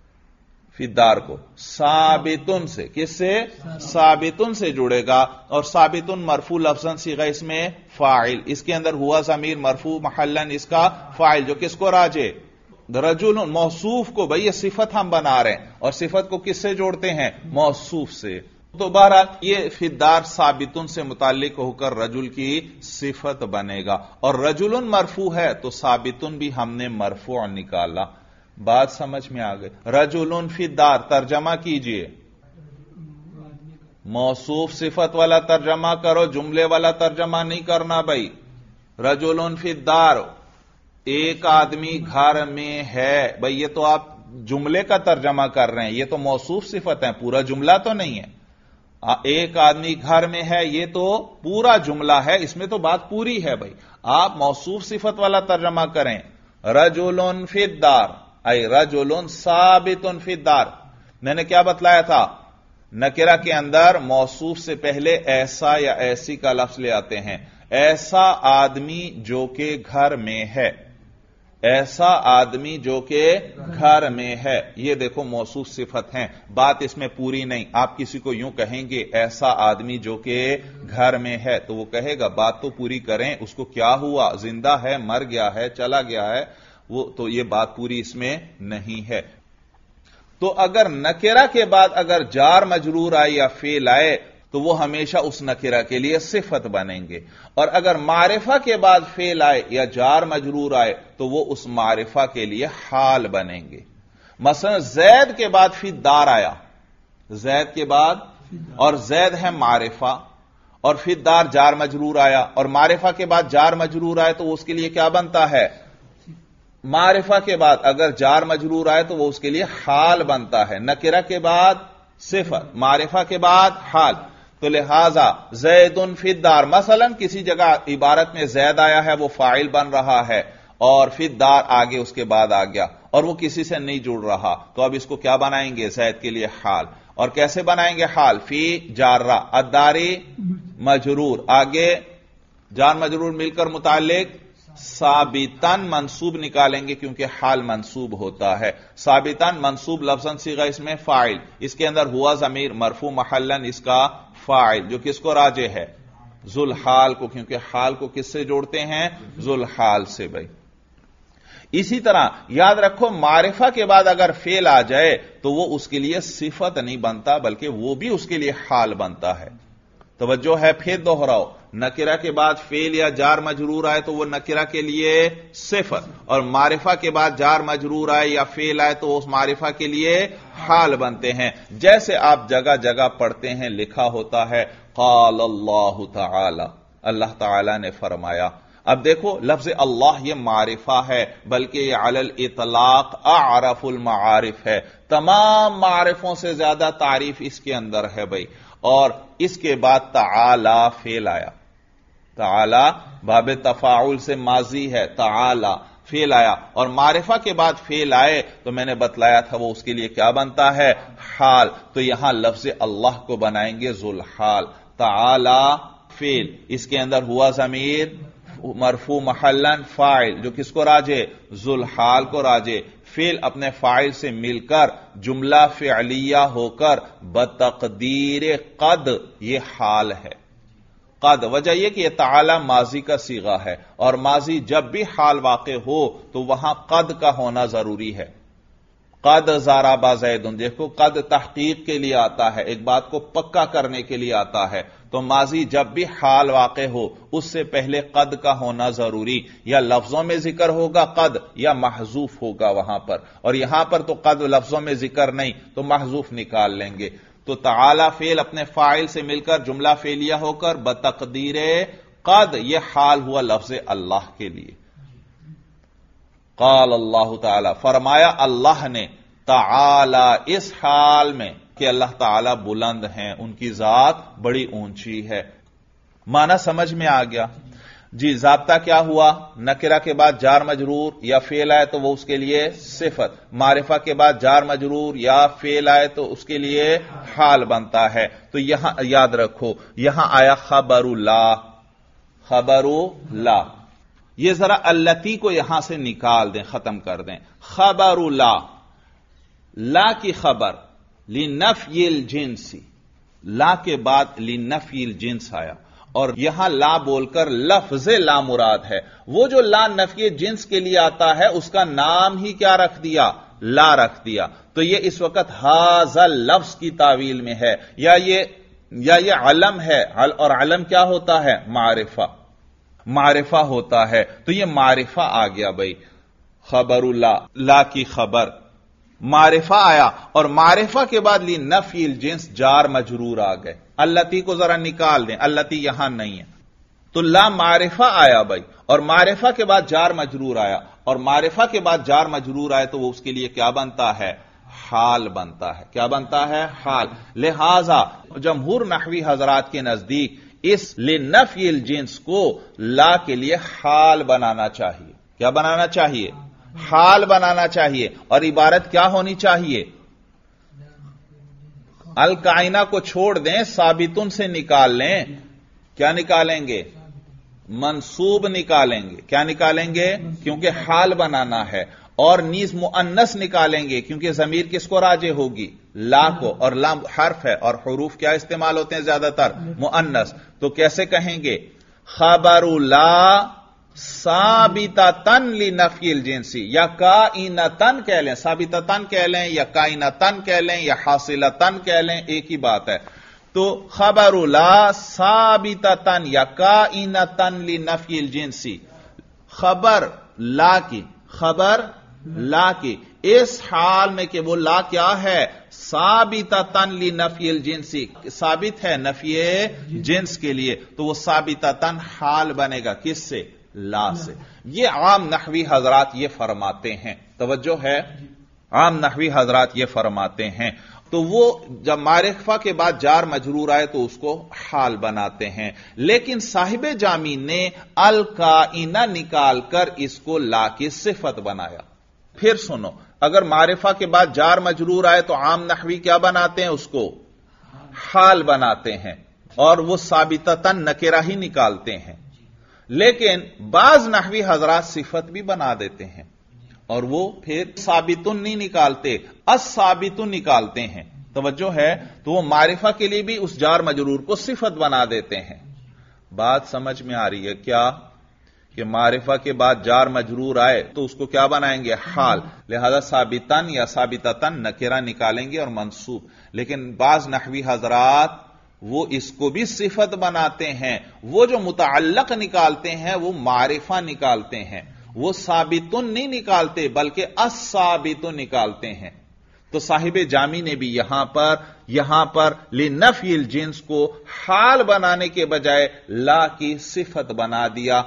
فی الدار کو ثابتن سے. کس سے؟ ثابتن سے جڑے گا. اور ثابتن مرفوع لفظاً صیغہ اس میں فاعل، اس کے اندر ہوا ضمیر مرفوع محلاً اس کا فاعل، جو کس کو راجع؟ رجل موصوف کو. بھئی یہ صفت ہم بنا رہے ہیں اور صفت کو کس سے جوڑتے ہیں؟ موصوف سے. تو بہرحال یہ فی الدار ثابتن سے متعلق ہو کر رجل کی صفت بنے گا. اور رجل مرفوع ہے تو ثابتن بھی ہم نے مرفوع نکالا. بات سمجھ میں آ گئی؟ رجل فی الدار ترجمہ کیجئے. موصوف صفت والا ترجمہ کرو، جملے والا ترجمہ نہیں کرنا. بھائی رجل فی الدار، ایک آدمی گھر میں ہے. بھئی یہ تو آپ جملے کا ترجمہ کر رہے ہیں، یہ تو موصوف صفت ہے، پورا جملہ تو نہیں ہے. ایک آدمی گھر میں ہے یہ تو پورا جملہ ہے، اس میں تو بات پوری ہے. بھائی آپ موصوف صفت والا ترجمہ کریں. رجل فی الدار ای رجل ثابت فی الدار. میں نے کیا بتلایا تھا؟ نکرہ کے اندر موصوف سے پہلے ایسا یا ایسی کا لفظ لے آتے ہیں. ایسا آدمی جو کہ گھر میں ہے، ایسا آدمی جو کہ گھر میں ہے، یہ دیکھو موصوف صفت ہیں. بات اس میں پوری نہیں. آپ کسی کو یوں کہیں گے ایسا آدمی جو کہ گھر میں ہے تو وہ کہے گا بات تو پوری کریں، اس کو کیا ہوا؟ زندہ ہے، مر گیا ہے، چلا گیا ہے؟ وہ تو یہ بات پوری اس میں نہیں ہے. تو اگر نکرہ کے بعد اگر جار مجرور آئے یا فعل آئے تو وہ ہمیشہ اس نکرہ کے لیے صفت بنیں گے. اور اگر معرفہ کے بعد فعل آئے یا جار مجرور آئے تو وہ اس معرفہ کے لیے حال بنیں گے. مثلا زید کے بعد فی الدار آیا، زید کے بعد، اور زید ہے معرفہ، اور فی الدار جار مجرور آیا، اور معرفہ کے بعد جار مجرور آئے تو اس کے لیے کیا بنتا ہے؟ معرفہ کے بعد اگر جار مجرور آئے تو وہ اس کے لیے حال بنتا ہے، نکرہ کے بعد صفت، معرفہ کے بعد حال. تو لہذا زید فی الدار، مثلا کسی جگہ عبارت میں زید آیا ہے، وہ فاعل بن رہا ہے، اور فی الدار آگے اس کے بعد آ گیا اور وہ کسی سے نہیں جڑ رہا، تو اب اس کو کیا بنائیں گے؟ زید کے لیے حال. اور کیسے بنائیں گے حال؟ فی جارہ الداری مجرور، آگے جار مجرور مل کر متعلق ثابتاً منصوب نکالیں گے کیونکہ حال منصوب ہوتا ہے. ثابتاً منصوب لفظاً صیغہ اس میں فاعل، اس کے اندر ہوا ضمیر مرفوع محلاً اس کا فاعل، جو کس کو راجع ہے؟ ذوالحال کو، کیونکہ حال کو کس سے جوڑتے ہیں؟ ذوالحال سے. بھائی اسی طرح یاد رکھو معرفہ کے بعد اگر فعل آ جائے تو وہ اس کے لیے صفت نہیں بنتا بلکہ وہ بھی اس کے لیے حال بنتا ہے. توجہ ہے، پھر دوہراؤ، نکرہ کے بعد فعل یا جار مجرور آئے تو وہ نکرہ کے لیے صفت، اور معرفہ کے بعد جار مجرور آئے یا فعل آئے تو اس معرفہ کے لیے حال بنتے ہیں. جیسے آپ جگہ جگہ پڑھتے ہیں لکھا ہوتا ہے قال اللہ تعالی، اللہ تعالی نے فرمایا. اب دیکھو لفظ اللہ یہ معرفہ ہے بلکہ یہ علی الاطلاق اعرف المعارف ہے، تمام معارفوں سے زیادہ تعریف اس کے اندر ہے. بھائی اور اس کے بعد تعالی فعل آیا، تعالی باب تفاعل سے ماضی ہے، تعالی فعل آیا اور معرفہ کے بعد فعل آئے تو میں نے بتلایا تھا وہ اس کے لیے کیا بنتا ہے؟ حال. تو یہاں لفظ اللہ کو بنائیں گے ذوالحال. تعالی فعل، اس کے اندر ہوا ضمیر مرفوع محلاً فاعل، جو کس کو راجع؟ ذوالحال کو راجع. فعل اپنے فاعل سے مل کر جملہ فعلیہ ہو کر بتقدیر قد یہ حال ہے. قد وجہ یہ کہ یہ تعالی ماضی کا صیغہ ہے اور ماضی جب بھی حال واقع ہو تو وہاں قد کا ہونا ضروری ہے. قد ضرب زید، دیکھو قد تحقیق کے لیے آتا ہے، ایک بات کو پکا کرنے کے لیے آتا ہے. تو ماضی جب بھی حال واقع ہو اس سے پہلے قد کا ہونا ضروری، یا لفظوں میں ذکر ہوگا قد یا محذوف ہوگا وہاں پر، اور یہاں پر تو قد لفظوں میں ذکر نہیں تو محذوف نکال لیں گے. تو تعالی فعل اپنے فاعل سے مل کر جملہ فعلیہ ہو کر بتقدیر قد یہ حال ہوا لفظ اللہ کے لیے. قال اللہ تعالی، فرمایا اللہ نے، تعالی اس حال میں کہ اللہ تعالی بلند ہیں، ان کی ذات بڑی اونچی ہے. معنی سمجھ میں آ گیا؟ جی ضابطہ کیا ہوا؟ نکرہ کے بعد جار مجرور یا فعل آئے تو وہ اس کے لیے صفت، معرفہ کے بعد جار مجرور یا فعل آئے تو اس کے لیے حال بنتا ہے. تو یہاں یاد رکھو یہاں آیا خبر لا، خبر لا، یہ ذرا التی کو یہاں سے نکال دیں، ختم کر دیں. خبر لا، لا کی خبر لنفی الجنس، لا کے بعد لنفی الجنس آیا اور یہاں لا بول کر لفظ لا مراد ہے. وہ جو لا نفی جنس کے لیے آتا ہے اس کا نام ہی کیا رکھ دیا؟ لا رکھ دیا. تو یہ اس وقت ھذا لفظ کی تعویل میں ہے، یا یہ علم ہے، اور علم کیا ہوتا ہے؟ معرفہ، معرفہ ہوتا ہے. تو یہ معرفہ آ گیا. بھائی خبر لا، لا کی خبر، معرفہ آیا اور معرفہ کے بعد لنفی الجنس جار مجرور آ گئے. التی کو ذرا نکال دیں، التی یہاں نہیں ہے. تو لا معرفہ آیا بھائی، اور معرفہ کے بعد جار مجرور آیا، اور معرفہ کے بعد جار مجرور آئے تو وہ اس کے لیے کیا بنتا ہے؟ حال بنتا ہے. کیا بنتا ہے؟ حال. لہذا جمہور نحوی حضرات کے نزدیک اس لنفی الجنس کو لا کے لیے حال بنانا چاہیے. کیا بنانا چاہیے؟ حال بنانا چاہیے. اور عبارت کیا ہونی چاہیے؟ الکائنہ کو چھوڑ دیں، ثابتن سے نکال لیں. کیا نکالیں گے؟ منصوب نکالیں گے. کیا نکالیں گے؟ کیونکہ حال بنانا ہے. اور نیز مؤنث نکالیں گے کیونکہ ضمیر کس کو راجع ہوگی؟ لا کو، اور لا حرف ہے اور حروف کیا استعمال ہوتے ہیں زیادہ تر؟ مؤنث. تو کیسے کہیں گے؟ خبر لا ثابتتن لنفی الجنسی، یا کائنتن کہہ لیں، ثابتتن کہہ لیں یا کائنتن کہہ لیں یا حاصلتن کہہ لیں، ایک ہی بات ہے. تو خبر لا ثابتتن یا کائنتن لنفی الجنسی، خبر لا کی، خبر لا کی اس حال میں کہ وہ لا کیا ہے؟ ثابتتن لنفی الجنسی، ثابت ہے نفی جنس کے لیے، تو وہ ثابتتن حال بنے گا. کس سے؟ لا سے. یہ عام نحوی حضرات یہ فرماتے ہیں. توجہ ہے, عام نحوی حضرات یہ فرماتے ہیں. تو وہ جب معرفہ کے بعد جار مجرور آئے تو اس کو حال بناتے ہیں. لیکن صاحب جامی نے الکائنہ نکال کر اس کو لا کی صفت بنایا. پھر سنو, اگر معرفہ کے بعد جار مجرور آئے تو عام نحوی کیا بناتے ہیں, اس کو حال بناتے ہیں اور وہ ثابتتاً نکرہ ہی نکالتے ہیں. لیکن بعض نحوی حضرات صفت بھی بنا دیتے ہیں اور وہ پھر ثابتن نہیں نکالتے, الثابتن نکالتے ہیں. توجہ ہے, تو وہ معرفہ کے لیے بھی اس جار مجرور کو صفت بنا دیتے ہیں. بات سمجھ میں آ رہی ہے کیا, کہ معرفہ کے بعد جار مجرور آئے تو اس کو کیا بنائیں گے, حال. لہذا ثابتن یا ثابتتاً نکرہ نکالیں گے اور منصوب. لیکن بعض نحوی حضرات وہ اس کو بھی صفت بناتے ہیں. وہ جو متعلق نکالتے ہیں وہ معرفہ نکالتے ہیں, وہ ثابتن نہیں نکالتے بلکہ الثابتن نکالتے ہیں. تو صاحب جامی نے بھی یہاں پر لنفی الجنس کو حال بنانے کے بجائے لا کی صفت بنا دیا.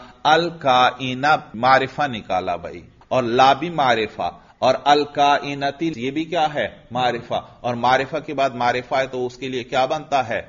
الکائنہ معرفہ نکالا بھائی, اور لا بھی معرفہ, اور الکائنتی یہ بھی کیا ہے, معرفہ. اور معرفہ کے بعد معرفہ ہے تو اس کے لیے کیا بنتا ہے,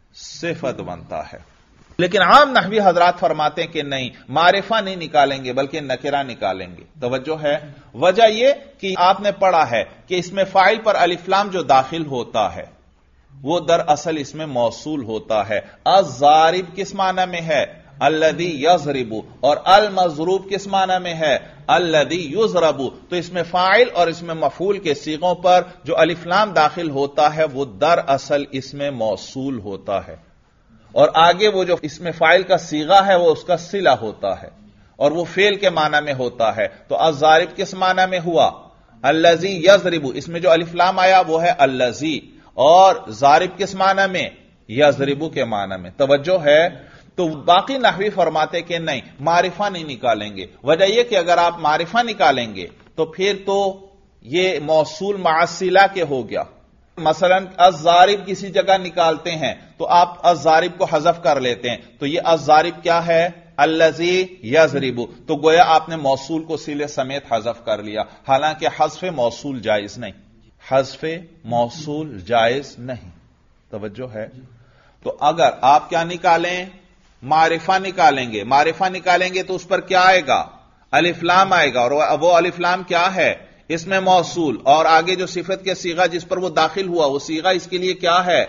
صفت بنتا ہے. لیکن عام نحوی حضرات فرماتے ہیں کہ نہیں, معرفہ نہیں نکالیں گے بلکہ نکرہ نکالیں گے. توجہ ہے, وجہ یہ کہ آپ نے پڑھا ہے کہ اس میں فاعل پر الف لام جو داخل ہوتا ہے وہ دراصل اس میں موصول ہوتا ہے. الضارب کس معنی میں ہے, الذی یضرب, اور المضروب کس معنی میں ہے, الذی یضرب. تو اس میں فاعل اور اس میں مفعول کے صیغوں پر جو الف لام داخل ہوتا ہے وہ دراصل اس میں موصول ہوتا ہے, اور آگے وہ جو اس میں فاعل کا صیغہ ہے وہ اس کا صلہ ہوتا ہے اور وہ فعل کے معنی میں ہوتا ہے. تو الضارب کس معنی میں ہوا, الذی یضرب. اس میں جو الف لام آیا وہ ہے الذی, اور ضارب کس معنی میں, یضرب کے معنی میں. توجہ ہے, تو باقی نحوی فرماتے کہ نہیں, معرفہ نہیں نکالیں گے. وجہ یہ کہ اگر آپ معرفہ نکالیں گے تو پھر تو یہ موصول مع الصلہ کے ہو گیا. مثلا الضارب کسی جگہ نکالتے ہیں تو آپ الضارب کو حذف کر لیتے ہیں, تو یہ الضارب کیا ہے, الذی یضرب. تو گویا آپ نے موصول کو صلے سمیت حذف کر لیا, حالانکہ حذف موصول جائز نہیں, حذف موصول جائز نہیں. توجہ ہے, تو اگر آپ کیا نکالیں, معرفہ نکالیں گے. معرفہ نکالیں گے تو اس پر کیا آئے گا, الف لام آئے گا, اور وہ الف لام کیا ہے, اس میں موصول, اور آگے جو صفت کے صیغہ جس پر وہ داخل ہوا وہ صیغہ اس کے لیے کیا ہے,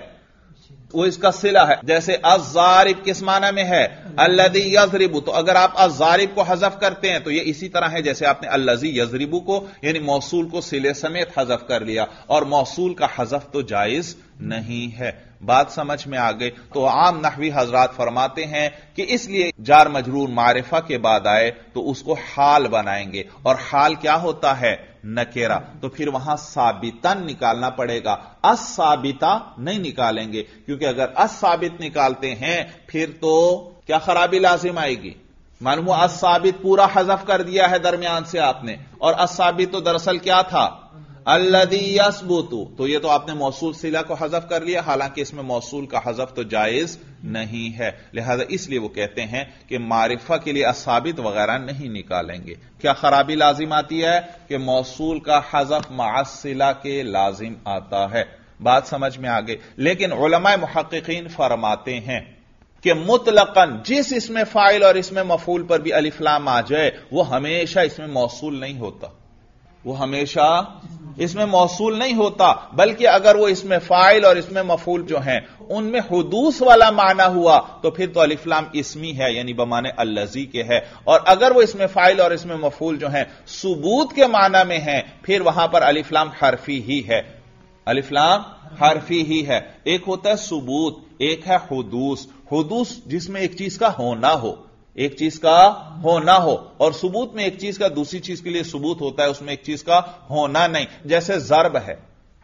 وہ اس کا صلہ ہے. جیسے الضارب کس معنی میں ہے, الذی یضرب. تو اگر آپ الضارب کو حذف کرتے ہیں تو یہ اسی طرح ہے جیسے آپ نے الذی یضرب کو یعنی موصول کو صلے سمیت حذف کر لیا, اور موصول کا حذف تو جائز نہیں ہے. بات سمجھ میں آ گئی. تو عام نحوی حضرات فرماتے ہیں کہ اس لیے جار مجرور معرفہ کے بعد آئے تو اس کو حال بنائیں گے, اور حال کیا ہوتا ہے, نکرہ. تو پھر وہاں ثابتن نکالنا پڑے گا, الثابتہ نہیں نکالیں گے, کیونکہ اگر الثابت نکالتے ہیں پھر تو کیا خرابی لازم آئے گی. معلوم ہوا الثابت پورا حذف کر دیا ہے درمیان سے آپ نے, اور الثابت تو دراصل کیا تھا, الذی یثبت. تو یہ تو آپ نے موصول صلہ کو حذف کر لیا, حالانکہ اس میں موصول کا حذف تو جائز نہیں ہے. لہذا اس لیے وہ کہتے ہیں کہ معرفہ کے لیے الثابت وغیرہ نہیں نکالیں گے. کیا خرابی لازم آتی ہے, کہ موصول کا حذف مع الصلہ کے لازم آتا ہے. بات سمجھ میں آ گئی. لیکن علماء محققین فرماتے ہیں کہ مطلقاً جس اس میں فاعل اور اس میں مفعول پر بھی الف لام آ جائے وہ ہمیشہ اس میں موصول نہیں ہوتا, وہ ہمیشہ اس میں موصول نہیں ہوتا, بلکہ اگر وہ اس میں فاعل اور اس میں مفعول جو ہیں ان میں حدوث والا معنی ہوا تو پھر تو الف لام اسمی ہے, یعنی بمعنی الذی کے ہے. اور اگر وہ اس میں فاعل اور اس میں مفعول جو ہیں ثبوت کے معنی میں ہیں پھر وہاں پر الف لام حرفی ہی ہے, الف لام حرفی ہی ہے. ایک ہوتا ہے ثبوت, ایک ہے حدوث. حدوث جس میں ایک چیز کا ہونا ہو, ایک چیز کا ہونا ہو, اور ثبوت میں ایک چیز کا دوسری چیز کے لیے ثبوت ہوتا ہے, اس میں ایک چیز کا ہونا نہیں. جیسے ضرب ہے,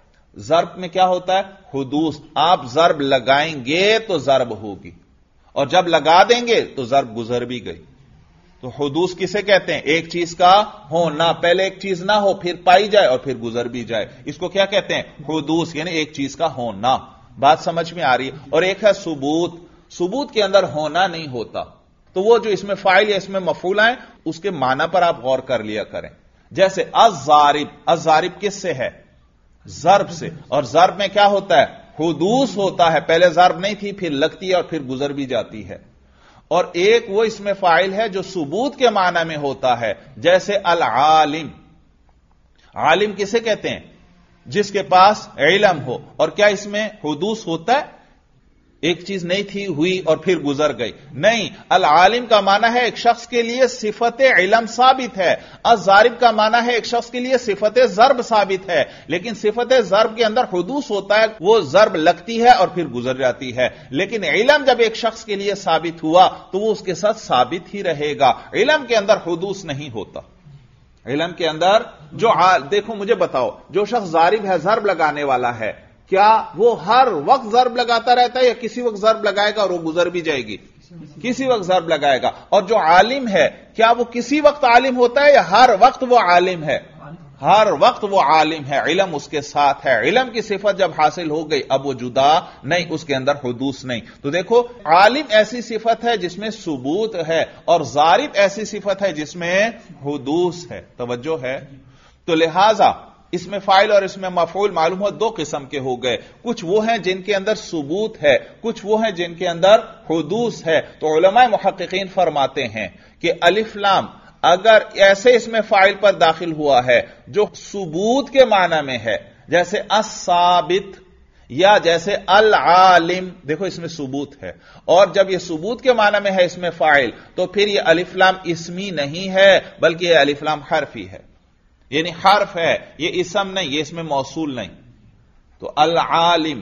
ضرب میں کیا ہوتا ہے, حدوث. آپ ضرب لگائیں گے تو ضرب ہوگی, اور جب لگا دیں گے تو ضرب گزر بھی گئی. تو حدوث کسے کہتے ہیں, ایک چیز کا ہونا, پہلے ایک چیز نہ ہو پھر پائی جائے اور پھر گزر بھی جائے, اس کو کیا کہتے ہیں, حدوث, یعنی ایک چیز کا ہونا. بات سمجھ میں آ رہی ہے. اور ایک ہے ثبوت, ثبوت کے اندر ہونا نہیں ہوتا. تو تو وہ جو اس میں فاعل یا اس میں مفعول ہیں اس کے معنی پر آپ غور کر لیا کریں. جیسے الضارب کس سے ہے؟ ضرب سے. اور ضرب میں کیا ہوتا ہے؟ حدوث ہوتا ہے. پہلے ضرب نہیں تھی، پھر لگتی ہے اور پھر گزر بھی جاتی ہے. اور ایک وہ اس میں فاعل ہے جو ثبوت کے معنی میں ہوتا ہے، جیسے العالم. عالم کسے کہتے ہیں؟ جس کے پاس علم ہو. اور کیا اس میں حدوث ہوتا ہے؟ ایک چیز نہیں تھی، ہوئی اور پھر گزر گئی. نہیں، العالم کا معنی ہے ایک شخص کے لیے صفت علم ثابت ہے. الضارب کا معنی ہے ایک شخص کے لیے صفت ضرب ثابت ہے. لیکن صفت ضرب کے اندر حدوث ہوتا ہے، وہ ضرب لگتی ہے اور پھر گزر جاتی ہے. لیکن علم جب ایک شخص کے لیے ثابت ہوا تو وہ اس کے ساتھ ثابت ہی رہے گا. علم کے اندر حدوث نہیں ہوتا. علم کے اندر دیکھو مجھے بتاؤ، جو شخص ضارب ہے، ضرب لگانے والا ہے، کیا وہ ہر وقت ضرب لگاتا رہتا ہے یا کسی وقت ضرب لگائے گا اور وہ گزر بھی جائے گی؟ کسی وقت ضرب لگائے گا. اور جو عالم ہے، کیا وہ کسی وقت عالم ہوتا ہے یا ہر وقت وہ عالم ہے؟ ہر وقت وہ عالم ہے. علم اس کے ساتھ ہے. علم کی صفت جب حاصل ہو گئی اب وہ جدا نہیں، اس کے اندر حدوث نہیں. تو دیکھو، عالم ایسی صفت ہے جس میں ثبوت ہے اور ضارب ایسی صفت ہے جس میں حدوث ہے. توجہ ہے؟ تو لہذا اس میں فاعل اور اس میں مفعول معلوم ہو دو قسم کے ہو گئے. کچھ وہ ہیں جن کے اندر ثبوت ہے، کچھ وہ ہیں جن کے اندر حدوث ہے. تو علماء محققین فرماتے ہیں کہ الف لام اگر ایسے اس میں فاعل پر داخل ہوا ہے جو ثبوت کے معنی میں ہے، جیسے الثابت یا جیسے العالم، دیکھو اس میں ثبوت ہے، اور جب یہ ثبوت کے معنی میں ہے اس میں فاعل، تو پھر یہ الف لام اسمی نہیں ہے بلکہ یہ الف لام حرفی ہے. یعنی حرف ہے، یہ اسم نہیں، یہ اس میں موصول نہیں. تو العالم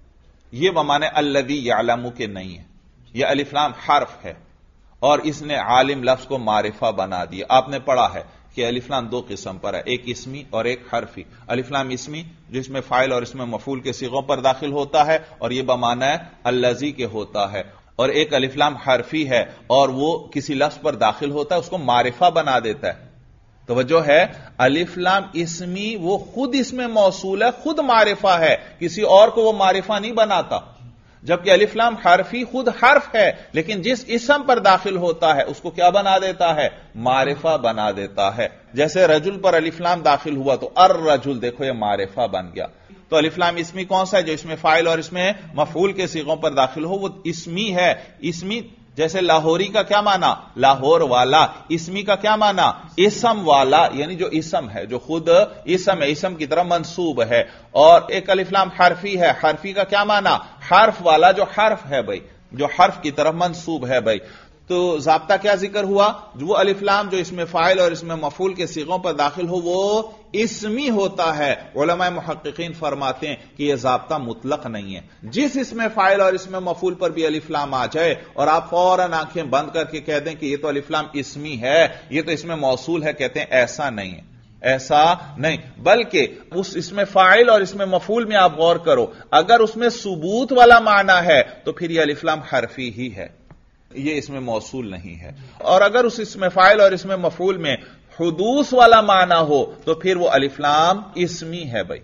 یہ بمانے الذی یعلم کے نہیں ہے، یہ الف لام حرف ہے اور اس نے عالم لفظ کو معرفہ بنا دیا. آپ نے پڑھا ہے کہ الف لام دو قسم پر ہے، ایک اسمی اور ایک حرفی. الف لام اسمی جس میں فاعل اور اس میں مفعول کے صیغوں پر داخل ہوتا ہے اور یہ بمانے الذی کے ہوتا ہے. اور ایک الف لام حرفی ہے اور وہ کسی لفظ پر داخل ہوتا ہے، اس کو معرفہ بنا دیتا ہے. توجہ ہے؟ الف لام اسمی وہ خود اس میں موصول ہے، خود معرفہ ہے، کسی اور کو وہ معرفہ نہیں بناتا. جبکہ الف لام حرفی خود حرف ہے لیکن جس اسم پر داخل ہوتا ہے اس کو کیا بنا دیتا ہے؟ معرفہ بنا دیتا ہے. جیسے رجل پر الف لام داخل ہوا تو الرجل، دیکھو یہ معرفہ بن گیا. تو الف لام اسمی کون سا ہے؟ جو اس میں فاعل اور اس میں مفعول کے صیغوں پر داخل ہو وہ اسمی ہے. اسمی جیسے لاہوری کا کیا معنی؟ لاہور والا. اسمی کا کیا معنی؟ اسم والا، یعنی جو اسم ہے، جو خود اسم ہے، اسم کی طرح منصوب ہے. اور ایک الف لام حرفی ہے، حرفی کا کیا معنی؟ حرف والا، جو حرف ہے بھائی، جو حرف کی طرف منصوب ہے بھائی. تو ضابطہ کیا ذکر ہوا؟ وہ الف لام جو اس میں فاعل اور اس میں مفعول کے صیغوں پر داخل ہو وہ اسمی ہوتا ہے. علماء محققین فرماتے ہیں کہ یہ ضابطہ مطلق نہیں ہے. جس اس میں فاعل اور اس میں مفعول پر بھی الف لام آ جائے اور آپ فوراً آنکھیں بند کر کے کہہ دیں کہ یہ تو الف لام اسمی ہے، یہ تو اس میں موصول ہے، کہتے ہیں ایسا نہیں ہے. ایسا نہیں، بلکہ اس میں فاعل اور اس میں مفعول میں آپ غور کرو، اگر اس میں ثبوت والا معنی ہے تو پھر یہ الف لام حرفی ہی ہے، یہ اس میں موصول نہیں ہے. اور اگر اس میں فاعل اور اس میں مفعول میں حدوث والا معنی ہو تو پھر وہ الف لام اسمی ہے بھائی.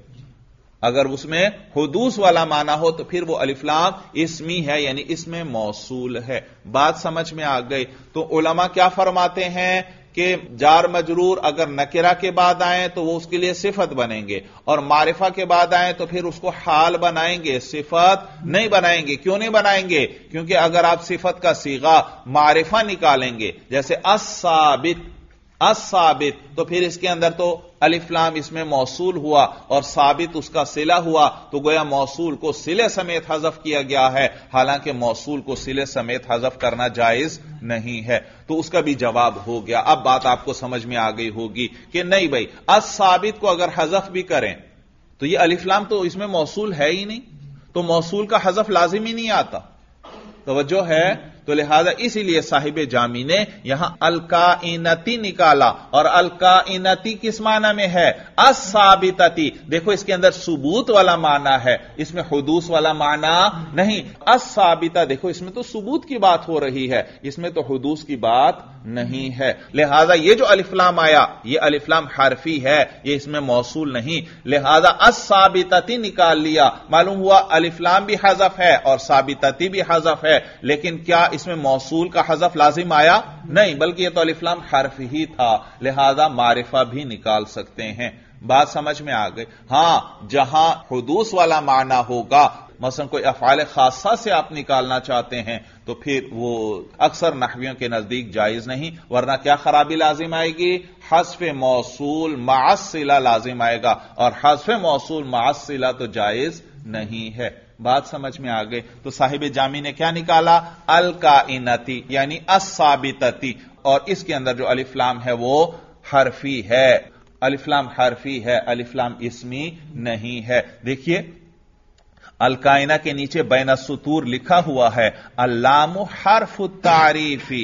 اگر اس میں حدوث والا معنی ہو تو پھر وہ الف لام اسمی ہے، یعنی اس میں موصول ہے. بات سمجھ میں آ گئی؟ تو علماء کیا فرماتے ہیں کہ جار مجرور اگر نکرہ کے بعد آئیں تو وہ اس کے لیے صفت بنیں گے، اور معرفہ کے بعد آئیں تو پھر اس کو حال بنائیں گے، صفت نہیں بنائیں گے. کیوں نہیں بنائیں گے؟ کیونکہ اگر آپ صفت کا صیغہ معرفہ نکالیں گے جیسے الثابت تو پھر اس کے اندر تو الف لام اس میں موصول ہوا اور ثابت اس کا صلہ ہوا، تو گویا موصول کو صلے سمیت حذف کیا گیا ہے، حالانکہ موصول کو صلے سمیت حذف کرنا جائز نہیں ہے. تو اس کا بھی جواب ہو گیا. اب بات آپ کو سمجھ میں آ گئی ہوگی کہ نہیں بھائی، الثابت کو اگر حذف بھی کریں تو یہ الف لام تو اس میں موصول ہے ہی نہیں، تو موصول کا حذف لازم ہی نہیں آتا. توجہ ہے؟ تو لہذا اسی لیے صاحب جامی نے یہاں الکائنتی نکالا. اور الکائنتی کس معنی میں ہے؟ الثابتتی. دیکھو اس کے اندر ثبوت والا معنی ہے، اس میں حدوث والا معنی نہیں. الثابتہ دیکھو اس میں تو ثبوت کی بات ہو رہی ہے، اس میں تو حدوث کی بات نہیں ہے. لہذا یہ جو الف لام آیا یہ الف لام حرفی ہے، یہ اس میں موصول نہیں. لہذا الثابتتی نکال لیا، معلوم ہوا الف لام بھی حذف ہے اور ثابتتی بھی حذف ہے. لیکن کیا اس میں موصول کا حذف لازم آیا نہیں، بلکہ یہ تو الف لام حرف ہی تھا، لہذا معرفہ بھی نکال سکتے ہیں۔ بات سمجھ میں آ گئی؟ ہاں، جہاں حدوث والا معنی ہوگا، مثلا کوئی افعال خاصہ سے آپ نکالنا چاہتے ہیں تو پھر وہ اکثر نحویوں کے نزدیک جائز نہیں، ورنہ کیا خرابی لازم آئے گی؟ حذف موصول مع الصلہ لازم آئے گا، اور حذف موصول مع الصلہ تو جائز نہیں ہے۔ بات سمجھ میں آ گئی؟ تو صاحب جامی نے کیا نکالا؟ الکائنتی یعنی الثابتتی، اور اس کے اندر جو الف لام ہے وہ حرفی ہے، الف لام حرفی ہے، الف لام اسمی نہیں ہے۔ دیکھیے الکائنہ کے نیچے بین السطور لکھا ہوا ہے اللام حرف التعریفی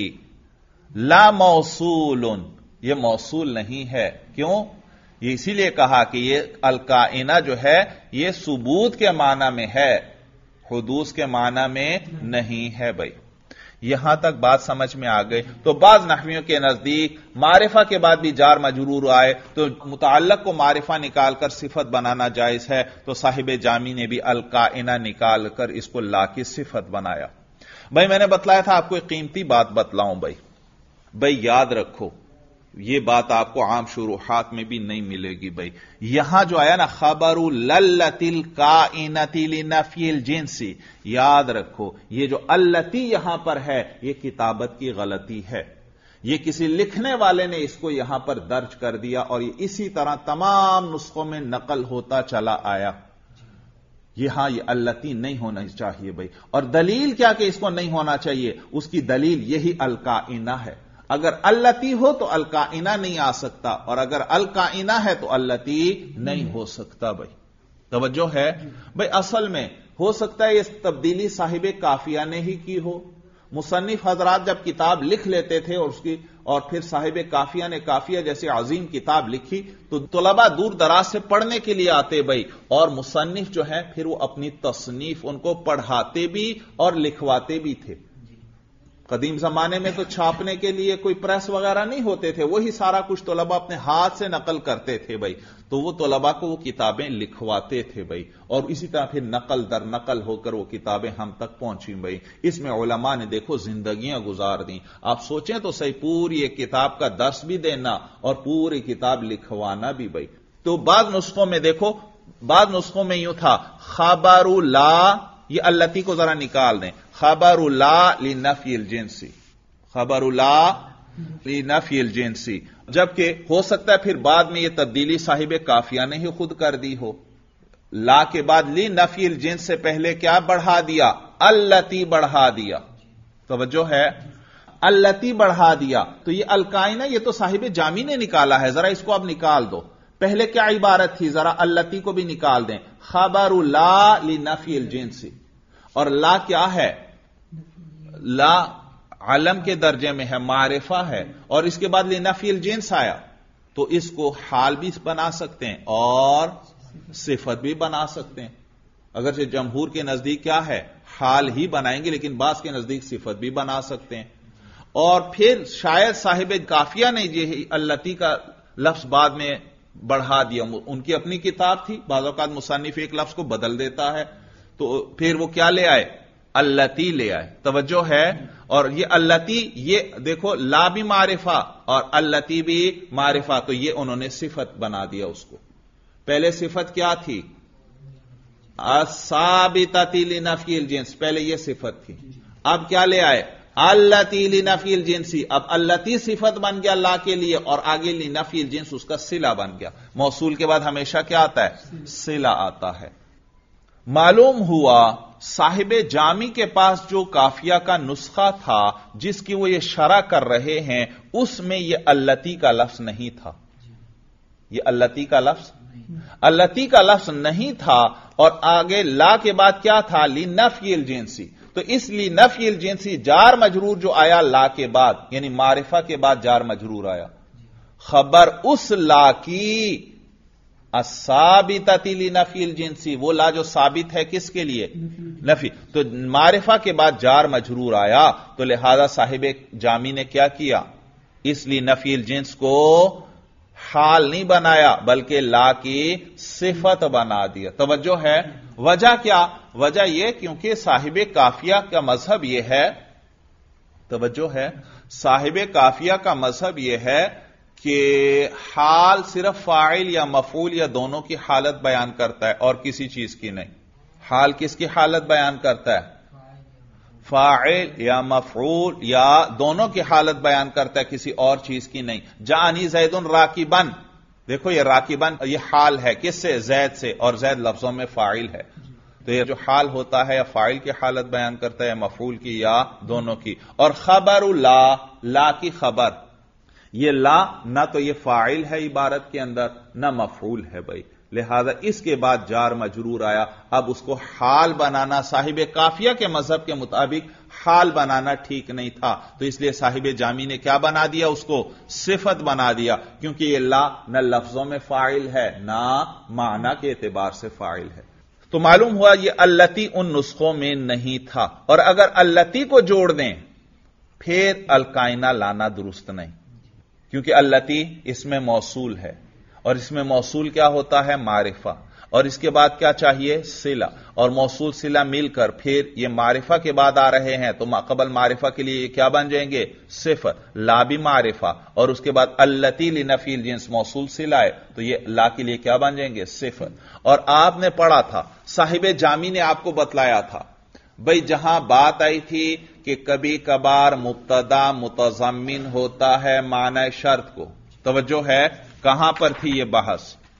لا موصول، یہ موصول نہیں ہے۔ کیوں؟ یہ اسی لیے کہا کہ یہ الکائنہ جو ہے یہ ثبوت کے معنی میں ہے، حدوث کے معنی میں نہیں ہے۔ بھائی یہاں تک بات سمجھ میں آ گئی؟ تو بعض نحویوں کے نزدیک معرفہ کے بعد بھی جار مجرور آئے تو متعلق کو معرفہ نکال کر صفت بنانا جائز ہے، تو صاحب جامی نے بھی الکائنہ نکال کر اس کو لا کی صفت بنایا۔ بھائی میں نے بتلایا تھا آپ کو ایک قیمتی بات بتلاؤں، بھائی یاد رکھو، یہ بات آپ کو عام شروحات میں بھی نہیں ملے گی۔ بھائی یہاں جو آیا نا خبر للتی الکائنتی لنفی الجنسی، یاد رکھو یہ جو التی یہاں پر ہے یہ کتابت کی غلطی ہے، یہ کسی لکھنے والے نے اس کو یہاں پر درج کر دیا اور یہ اسی طرح تمام نسخوں میں نقل ہوتا چلا آیا۔ یہاں یہ التی نہیں ہونا چاہیے بھائی، اور دلیل کیا کہ اس کو نہیں ہونا چاہیے؟ اس کی دلیل یہی الکائنہ ہے۔ اگر التی ہو تو الکائنہ نہیں آ سکتا، اور اگر الکائنہ ہے تو التی نہیں ہو سکتا۔ بھائی توجہ ہے؟ بھائی اصل میں ہو سکتا ہے یہ تبدیلی صاحب کافیہ نے ہی کی ہو، مصنف حضرات جب کتاب لکھ لیتے تھے اور پھر صاحب کافیہ نے کافیہ جیسی عظیم کتاب لکھی تو طلباء دور دراز سے پڑھنے کے لیے آتے بھائی، اور مصنف جو ہے پھر وہ اپنی تصنیف ان کو پڑھاتے بھی اور لکھواتے بھی تھے۔ قدیم زمانے میں تو چھاپنے کے لیے کوئی پریس وغیرہ نہیں ہوتے تھے، وہی سارا کچھ طلباء اپنے ہاتھ سے نقل کرتے تھے بھائی، تو وہ طلباء کو وہ کتابیں لکھواتے تھے بھائی، اور اسی طرح پھر نقل در نقل ہو کر وہ کتابیں ہم تک پہنچیں بھائی۔ اس میں علماء نے دیکھو زندگیاں گزار دیں، آپ سوچیں تو صحیح، پوری ایک کتاب کا درس بھی دینا اور پوری کتاب لکھوانا بھی بھائی۔ تو بعض نسخوں میں دیکھو، بعض نسخوں میں یوں تھا خبر لا، یہ التی کو ذرا نکال دیں، خبر لا لنفی الجنسی، خبر لا لنفی الجنسی، جبکہ ہو سکتا ہے پھر بعد میں یہ تبدیلی صاحب کافیہ نے ہی خود کر دی ہو۔ لا کے بعد لنفی الجنس سے پہلے کیا بڑھا دیا؟ التی بڑھا دیا۔ توجہ ہے؟ التی بڑھا دیا، تو یہ الکائنہ یہ تو صاحب جامی نے نکالا ہے، ذرا اس کو اب نکال دو۔ پہلے کیا عبارت تھی؟ ذرا التی کو بھی نکال دیں، خبر لا لنفی الجنسی، اور لا کیا ہے؟ لا علم کے درجے میں ہے، معرفہ ہے، اور اس کے بعد لنفی الجنس آیا تو اس کو حال بھی بنا سکتے ہیں اور صفت بھی بنا سکتے ہیں۔ اگرچہ جمہور کے نزدیک کیا ہے؟ حال ہی بنائیں گے، لیکن بعض کے نزدیک صفت بھی بنا سکتے ہیں۔ اور پھر شاید صاحب کافیہ نے یہ التی کا لفظ بعد میں بڑھا دیا، ان کی اپنی کتاب تھی، بعض اوقات مصنف ایک لفظ کو بدل دیتا ہے، تو پھر وہ کیا لے آئے؟ التی لے آئے۔ توجہ ہے؟ اور یہ التی، یہ دیکھو لا بھی معرفہ اور التی بھی معرفہ، تو یہ انہوں نے صفت بنا دیا اس کو۔ پہلے صفت کیا تھی؟ الثابتۃ لنفی الجنس، پہلے یہ صفت تھی، اب کیا لے آئے؟ التی لنفی الجنسی، اب التی صفت بن گیا لا کے لیے، اور آگے لنفی الجنس اس کا صلہ بن گیا۔ موصول کے بعد ہمیشہ کیا آتا ہے؟ صلہ آتا ہے۔ معلوم ہوا صاحب جامی کے پاس جو کافیہ کا نسخہ تھا جس کی وہ یہ شرح کر رہے ہیں، اس میں یہ التی کا لفظ نہیں تھا، یہ التی کا لفظ التی کا لفظ نہیں تھا، اور آگے لا کے بعد کیا تھا؟ لنفی الجنسی، تو اس لیے نفی الجنسی جار مجرور جو آیا لا کے بعد، یعنی معرفہ کے بعد جار مجرور آیا، خبر اس لا کی الثابتۃ لنفی الجنسی، وہ لا جو ثابت ہے کس کے لیے؟ نفی، تو معرفہ کے بعد جار مجرور آیا، تو لہذا صاحب جامی نے کیا کیا؟ اس لیے نفی الجنس کو حال نہیں بنایا بلکہ لا کی صفت بنا دیا۔ توجہ ہے؟ وجہ کیا؟ وجہ یہ کیونکہ صاحب کافیہ کا مذہب یہ ہے توجہ ہے، صاحب کافیہ کا مذہب یہ ہے کہ حال صرف فاعل یا مفعول یا دونوں کی حالت بیان کرتا ہے اور کسی چیز کی نہیں۔ حال کس کی حالت بیان کرتا ہے؟ فاعل یا مفعول یا دونوں کی حالت بیان کرتا ہے، کسی اور چیز کی نہیں۔ جاءنی زید راکبن، دیکھو یہ راکبن یہ حال ہے، کس سے؟ زید سے، اور زید لفظوں میں فاعل ہے، تو یہ جو حال ہوتا ہے یا فاعل کی حالت بیان کرتا ہے، مفعول کی یا دونوں کی۔ اور خبر لا کی خبر، یہ لا نہ تو یہ فاعل ہے عبارت کے اندر نہ مفعول ہے بھائی، لہذا اس کے بعد جار مجرور آیا، اب اس کو حال بنانا صاحب کافیہ کے مذہب کے مطابق حال بنانا ٹھیک نہیں تھا، تو اس لیے صاحب جامی نے کیا بنا دیا؟ اس کو صفت بنا دیا، کیونکہ یہ لا نہ لفظوں میں فاعل ہے نہ معنی کے اعتبار سے فاعل ہے۔ تو معلوم ہوا یہ اللتی ان نسخوں میں نہیں تھا، اور اگر اللتی کو جوڑ دیں پھر الکائنہ لانا درست نہیں، کیونکہ اللتی اس میں موصول ہے، اور اس میں موصول کیا ہوتا ہے؟ معرفہ، اور اس کے بعد کیا چاہیے؟ صلہ، اور موصول صلہ مل کر پھر یہ معرفہ کے بعد آ رہے ہیں، تو قبل معرفہ کے لیے یہ کیا بن جائیں گے؟ صفت، لا بھی معرفہ، اور اس کے بعد اللتی لنفی الجنس موصول صلہ ہے، تو یہ لا کے لیے کیا بن جائیں گے؟ صفت۔ اور آپ نے پڑھا تھا، صاحب جامی نے آپ کو بتلایا تھا بھئی جہاں بات آئی تھی کہ کبھی کبھار مبتدا متضمن ہوتا ہے معنی شرط کو، توجہ ہے کہاں پر تھی یہ بحث؟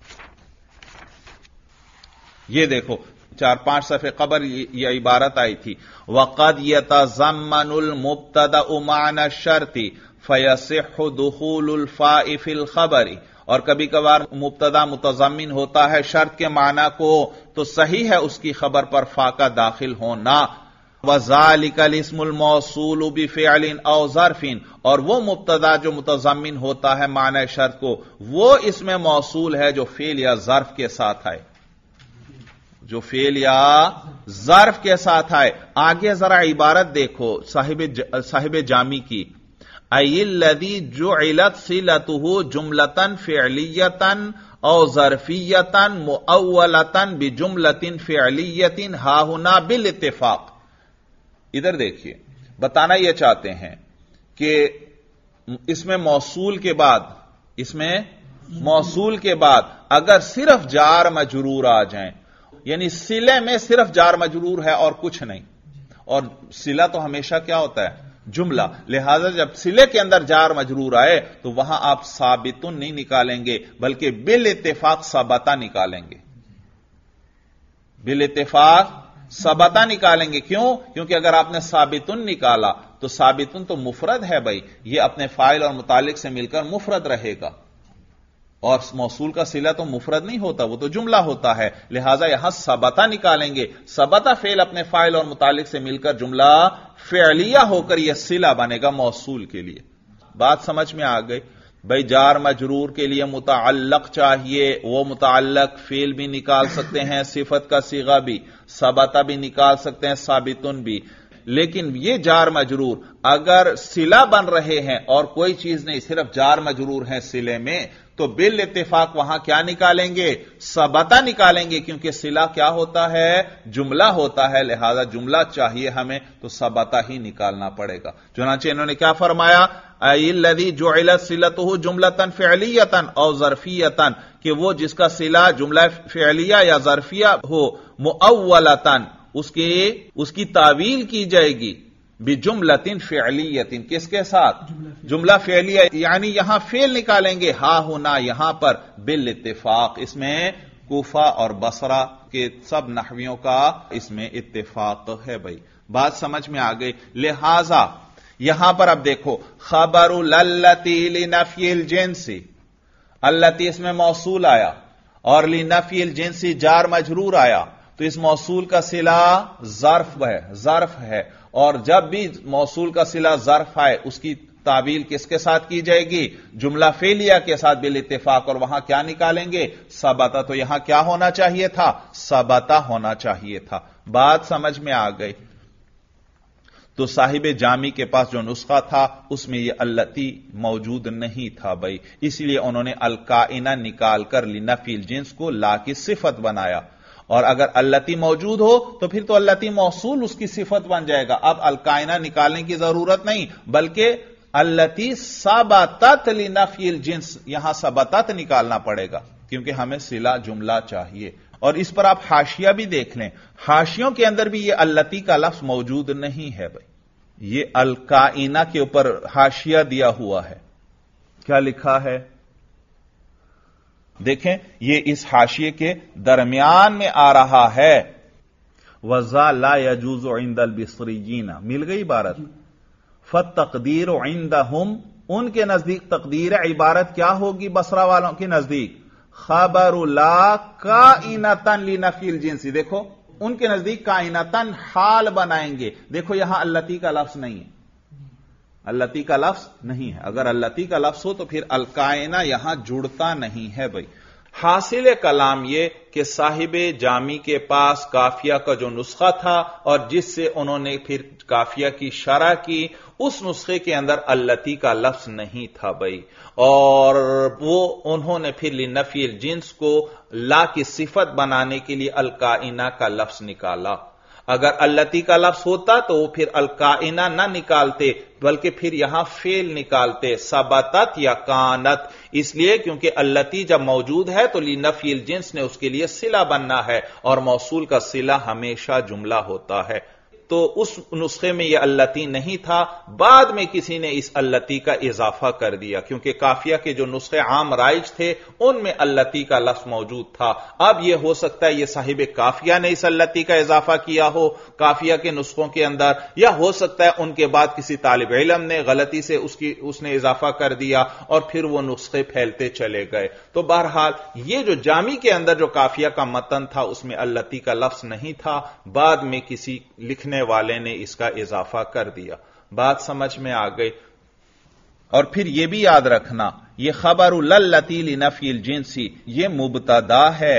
یہ دیکھو 4-5 صفحے قبل یہ عبارت آئی تھی، وَقَدْ يَتَضَمَّنُ الْمُبْتَدَأُ مَعْنَى الشَّرْطِ فَيَصِحُّ دُخُولُ الْفَاءِ فِي الْخَبَرِ، اور کبھی کبھار مبتدا متضمن ہوتا ہے شرط کے معنی کو، تو صحیح ہے اس کی خبر پر فا کا داخل ہونا۔ وَذَلِكَ الْاسْمُ الْمَوْصُولُ بِفِعْلٍ أَوْ ظَرْفٍ، اور وہ مبتدا جو متضمن ہوتا ہے معنی شرط کو، وہ اس میں موصول ہے جو فعل یا ظرف کے ساتھ آئے، جو فعل یا ظرف کے ساتھ آئے۔ آگے ذرا عبارت دیکھو صاحب جامی کی، اَيِ الَّذِي جُعِلَتْ صِلَتُهُ جُمْلَةً فِعْلِيَّةً او ظرفیتاً مؤولتاً بجملۃ فعلیۃ ہا ہنا بالاتفاق۔ ادھر دیکھیے، بتانا یہ چاہتے ہیں کہ اس میں موصول کے بعد اگر صرف جار مجرور آ جائیں، یعنی صلے میں صرف جار مجرور ہے اور کچھ نہیں، اور صلہ تو ہمیشہ کیا ہوتا ہے؟ جملہ، لہذا جب صلے کے اندر جار مجرور آئے تو وہاں آپ ثابتن نہیں نکالیں گے بلکہ بالاتفاق ثبتا نکالیں گے، بالاتفاق ثبتا نکالیں گے۔ کیوں؟ کیونکہ اگر آپ نے ثابتن نکالا تو ثابتن تو مفرد ہے بھائی، یہ اپنے فاعل اور متعلق سے مل کر مفرد رہے گا، اور موصول کا صلہ تو مفرد نہیں ہوتا، وہ تو جملہ ہوتا ہے، لہذا یہاں ثبتا نکالیں گے۔ ثبتا فعل اپنے فاعل اور متعلق سے مل کر جملہ فعلیہ ہو کر یہ صلہ بنے گا موصول کے لیے۔ بات سمجھ میں آ گئی؟ بھائی جار مجرور کے لیے متعلق چاہیے، وہ متعلق فعل بھی نکال سکتے ہیں، صفت کا صیغہ بھی، ثبتا بھی نکال سکتے ہیں، ثابتن بھی، لیکن یہ جار مجرور اگر صلہ بن رہے ہیں اور کوئی چیز نہیں، صرف جار مجرور ہیں صلے میں، تو بالاتفاق وہاں کیا نکالیں گے؟ ثبتا نکالیں گے، کیونکہ صلہ کیا ہوتا ہے؟ جملہ ہوتا ہے، لہذا جملہ چاہیے ہمیں تو ثبتا ہی نکالنا پڑے گا۔ چنانچہ انہوں نے کیا فرمایا؟ اَيِ الَّذِي جُعِلَتْ صِلَتُهُ جُمْلَةً فِعْلِيَّةً أَوْ ظَرْفِيَّةً، کہ وہ جس کا صلہ جملہ فعلیہ یا ظرفیہ ہو، مؤولتاً اس کی تعویل کی جائے گی، بجملۃ فعلیۃ، کس کے ساتھ؟ جملہ فعلیہ، یعنی یہاں فعل نکالیں گے، ہا ہونا یہاں پر بالاتفاق۔ اس میں کوفہ اور بصرہ کے سب نحویوں کا اس میں اتفاق ہے بھائی، بات سمجھ میں آ گئی۔ لہذا یہاں پر اب دیکھو، خبر التی لنفی الجنس، التی اس میں موصول آیا اور لنفی الجنس جار مجرور آیا، تو اس موصول کا صلہ ظرف ہے، اور جب بھی موصول کا صلہ ظرف آئے اس کی تعویل کس کے ساتھ کی جائے گی؟ جملہ فعلیہ کے ساتھ بالاتفاق، اور وہاں کیا نکالیں گے؟ ثبتا، تو یہاں کیا ہونا چاہیے تھا؟ ثبتا ہونا چاہیے تھا۔ بات سمجھ میں آ گئی؟ تو صاحب جامی کے پاس جو نسخہ تھا اس میں یہ التی موجود نہیں تھا بھائی، اس لیے انہوں نے الکائنہ نکال کر لنفی الجنس کو لا کی صفت بنایا، اور اگر اللتی موجود ہو تو پھر تو اللتی موصول اس کی صفت بن جائے گا. اب الکائنہ نکالنے کی ضرورت نہیں بلکہ اللتی ثبتت لنفی الجنس، یہاں ثبتت نکالنا پڑے گا کیونکہ ہمیں صلہ جملہ چاہیے. اور اس پر آپ حاشیہ بھی دیکھ لیں، حاشیوں کے اندر بھی یہ اللتی کا لفظ موجود نہیں ہے بھائی. یہ الکائنہ کے اوپر حاشیہ دیا ہوا ہے، کیا لکھا ہے دیکھیں، یہ اس حاشیے کے درمیان میں آ رہا ہے وَذَا لَا يَجُوزُ عِنْدَ الْبِصْرِيِّينَ، مل گئی عبارت. فَالتَّقْدِيرُ عِنْدَهُمْ، ان کے نزدیک تقدیر عبارت کیا ہوگی بصرہ والوں کے نزدیک؟ خبر لا کائنتاً لنفی الجنس. دیکھو ان کے نزدیک کائنتاً حال بنائیں گے. دیکھو یہاں اللتی کا لفظ نہیں ہے، اللتی کا لفظ نہیں ہے. اگر اللتی کا لفظ ہو تو پھر الکائنہ یہاں جڑتا نہیں ہے بھائی. حاصل کلام یہ کہ صاحب جامی کے پاس کافیہ کا جو نسخہ تھا اور جس سے انہوں نے پھر کافیہ کی شرح کی، اس نسخے کے اندر اللتی کا لفظ نہیں تھا بھائی، اور وہ انہوں نے پھر لنفی الجنس کو لا کی صفت بنانے کے لیے الکائنہ کا لفظ نکالا. اگر اللتی کا لفظ ہوتا تو وہ پھر الکائنہ نہ نکالتے بلکہ پھر یہاں فعل نکالتے، ثبتت یا کانت. اس لیے کیونکہ اللتی جب موجود ہے تو لنفی الجنس نے اس کے لیے صلہ بننا ہے، اور موصول کا صلہ ہمیشہ جملہ ہوتا ہے. تو اس نسخے میں یہ اللتی نہیں تھا، بعد میں کسی نے اس اللتی کا اضافہ کر دیا کیونکہ کافیہ کے جو نسخے عام رائج تھے ان میں اللتی کا لفظ موجود تھا. اب یہ ہو سکتا ہے یہ صاحب کافیہ نے اس اللتی کا اضافہ کیا ہو کافیہ کے نسخوں کے اندر، یا ہو سکتا ہے ان کے بعد کسی طالب علم نے غلطی سے اس نے اضافہ کر دیا اور پھر وہ نسخے پھیلتے چلے گئے. تو بہرحال یہ جو جامی کے اندر جو کافیہ کا متن تھا اس میں اللتی کا لفظ نہیں تھا، بعد میں کسی لکھنے والے نے اس کا اضافہ کر دیا. بات سمجھ میں آ گئی. اور پھر یہ بھی یاد رکھنا یہ خبر للتی لنفی الجنسی یہ مبتدا ہے،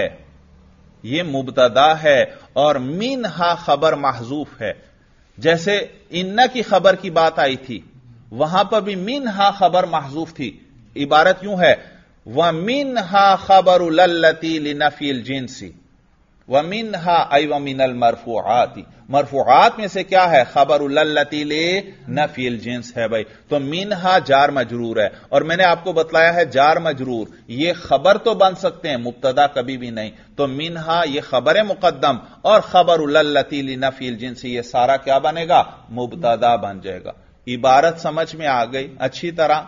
یہ مبتدا ہے اور منہا خبر محذوف ہے. جیسے ان کی خبر کی بات آئی تھی وہاں پر بھی منہا خبر محذوف تھی. عبارت یوں ہے وَمِنْهَا خَبَرُ لَلَّتِي لِنَفِي الْجِنْسِ وَمِنْهَا أَيْ وَمِنَ الْمَرْفُوعَاتِ. مرفوعات میں سے کیا ہے؟ خبر للتی لنفی الجنس ہے بھائی. تو منہا جار مجرور ہے، اور میں نے آپ کو بتلایا ہے جار مجرور یہ خبر تو بن سکتے ہیں، مبتدا کبھی بھی نہیں. تو منہا یہ خبر مقدم اور خبر للتی لنفی الجنس یہ سارا کیا بنے گا؟ مبتدا بن جائے گا. عبارت سمجھ میں آ گئی اچھی طرح؟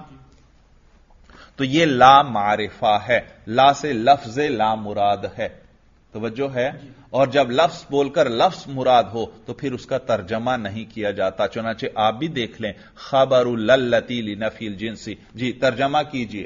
تو یہ لا معرفہ ہے، لا سے لفظ لا مراد ہے، توجہ ہے. اور جب لفظ بول کر لفظ مراد ہو تو پھر اس کا ترجمہ نہیں کیا جاتا. چنانچہ آپ بھی دیکھ لیں خبر للتی لنفی الجنسی، جی ترجمہ کیجئے.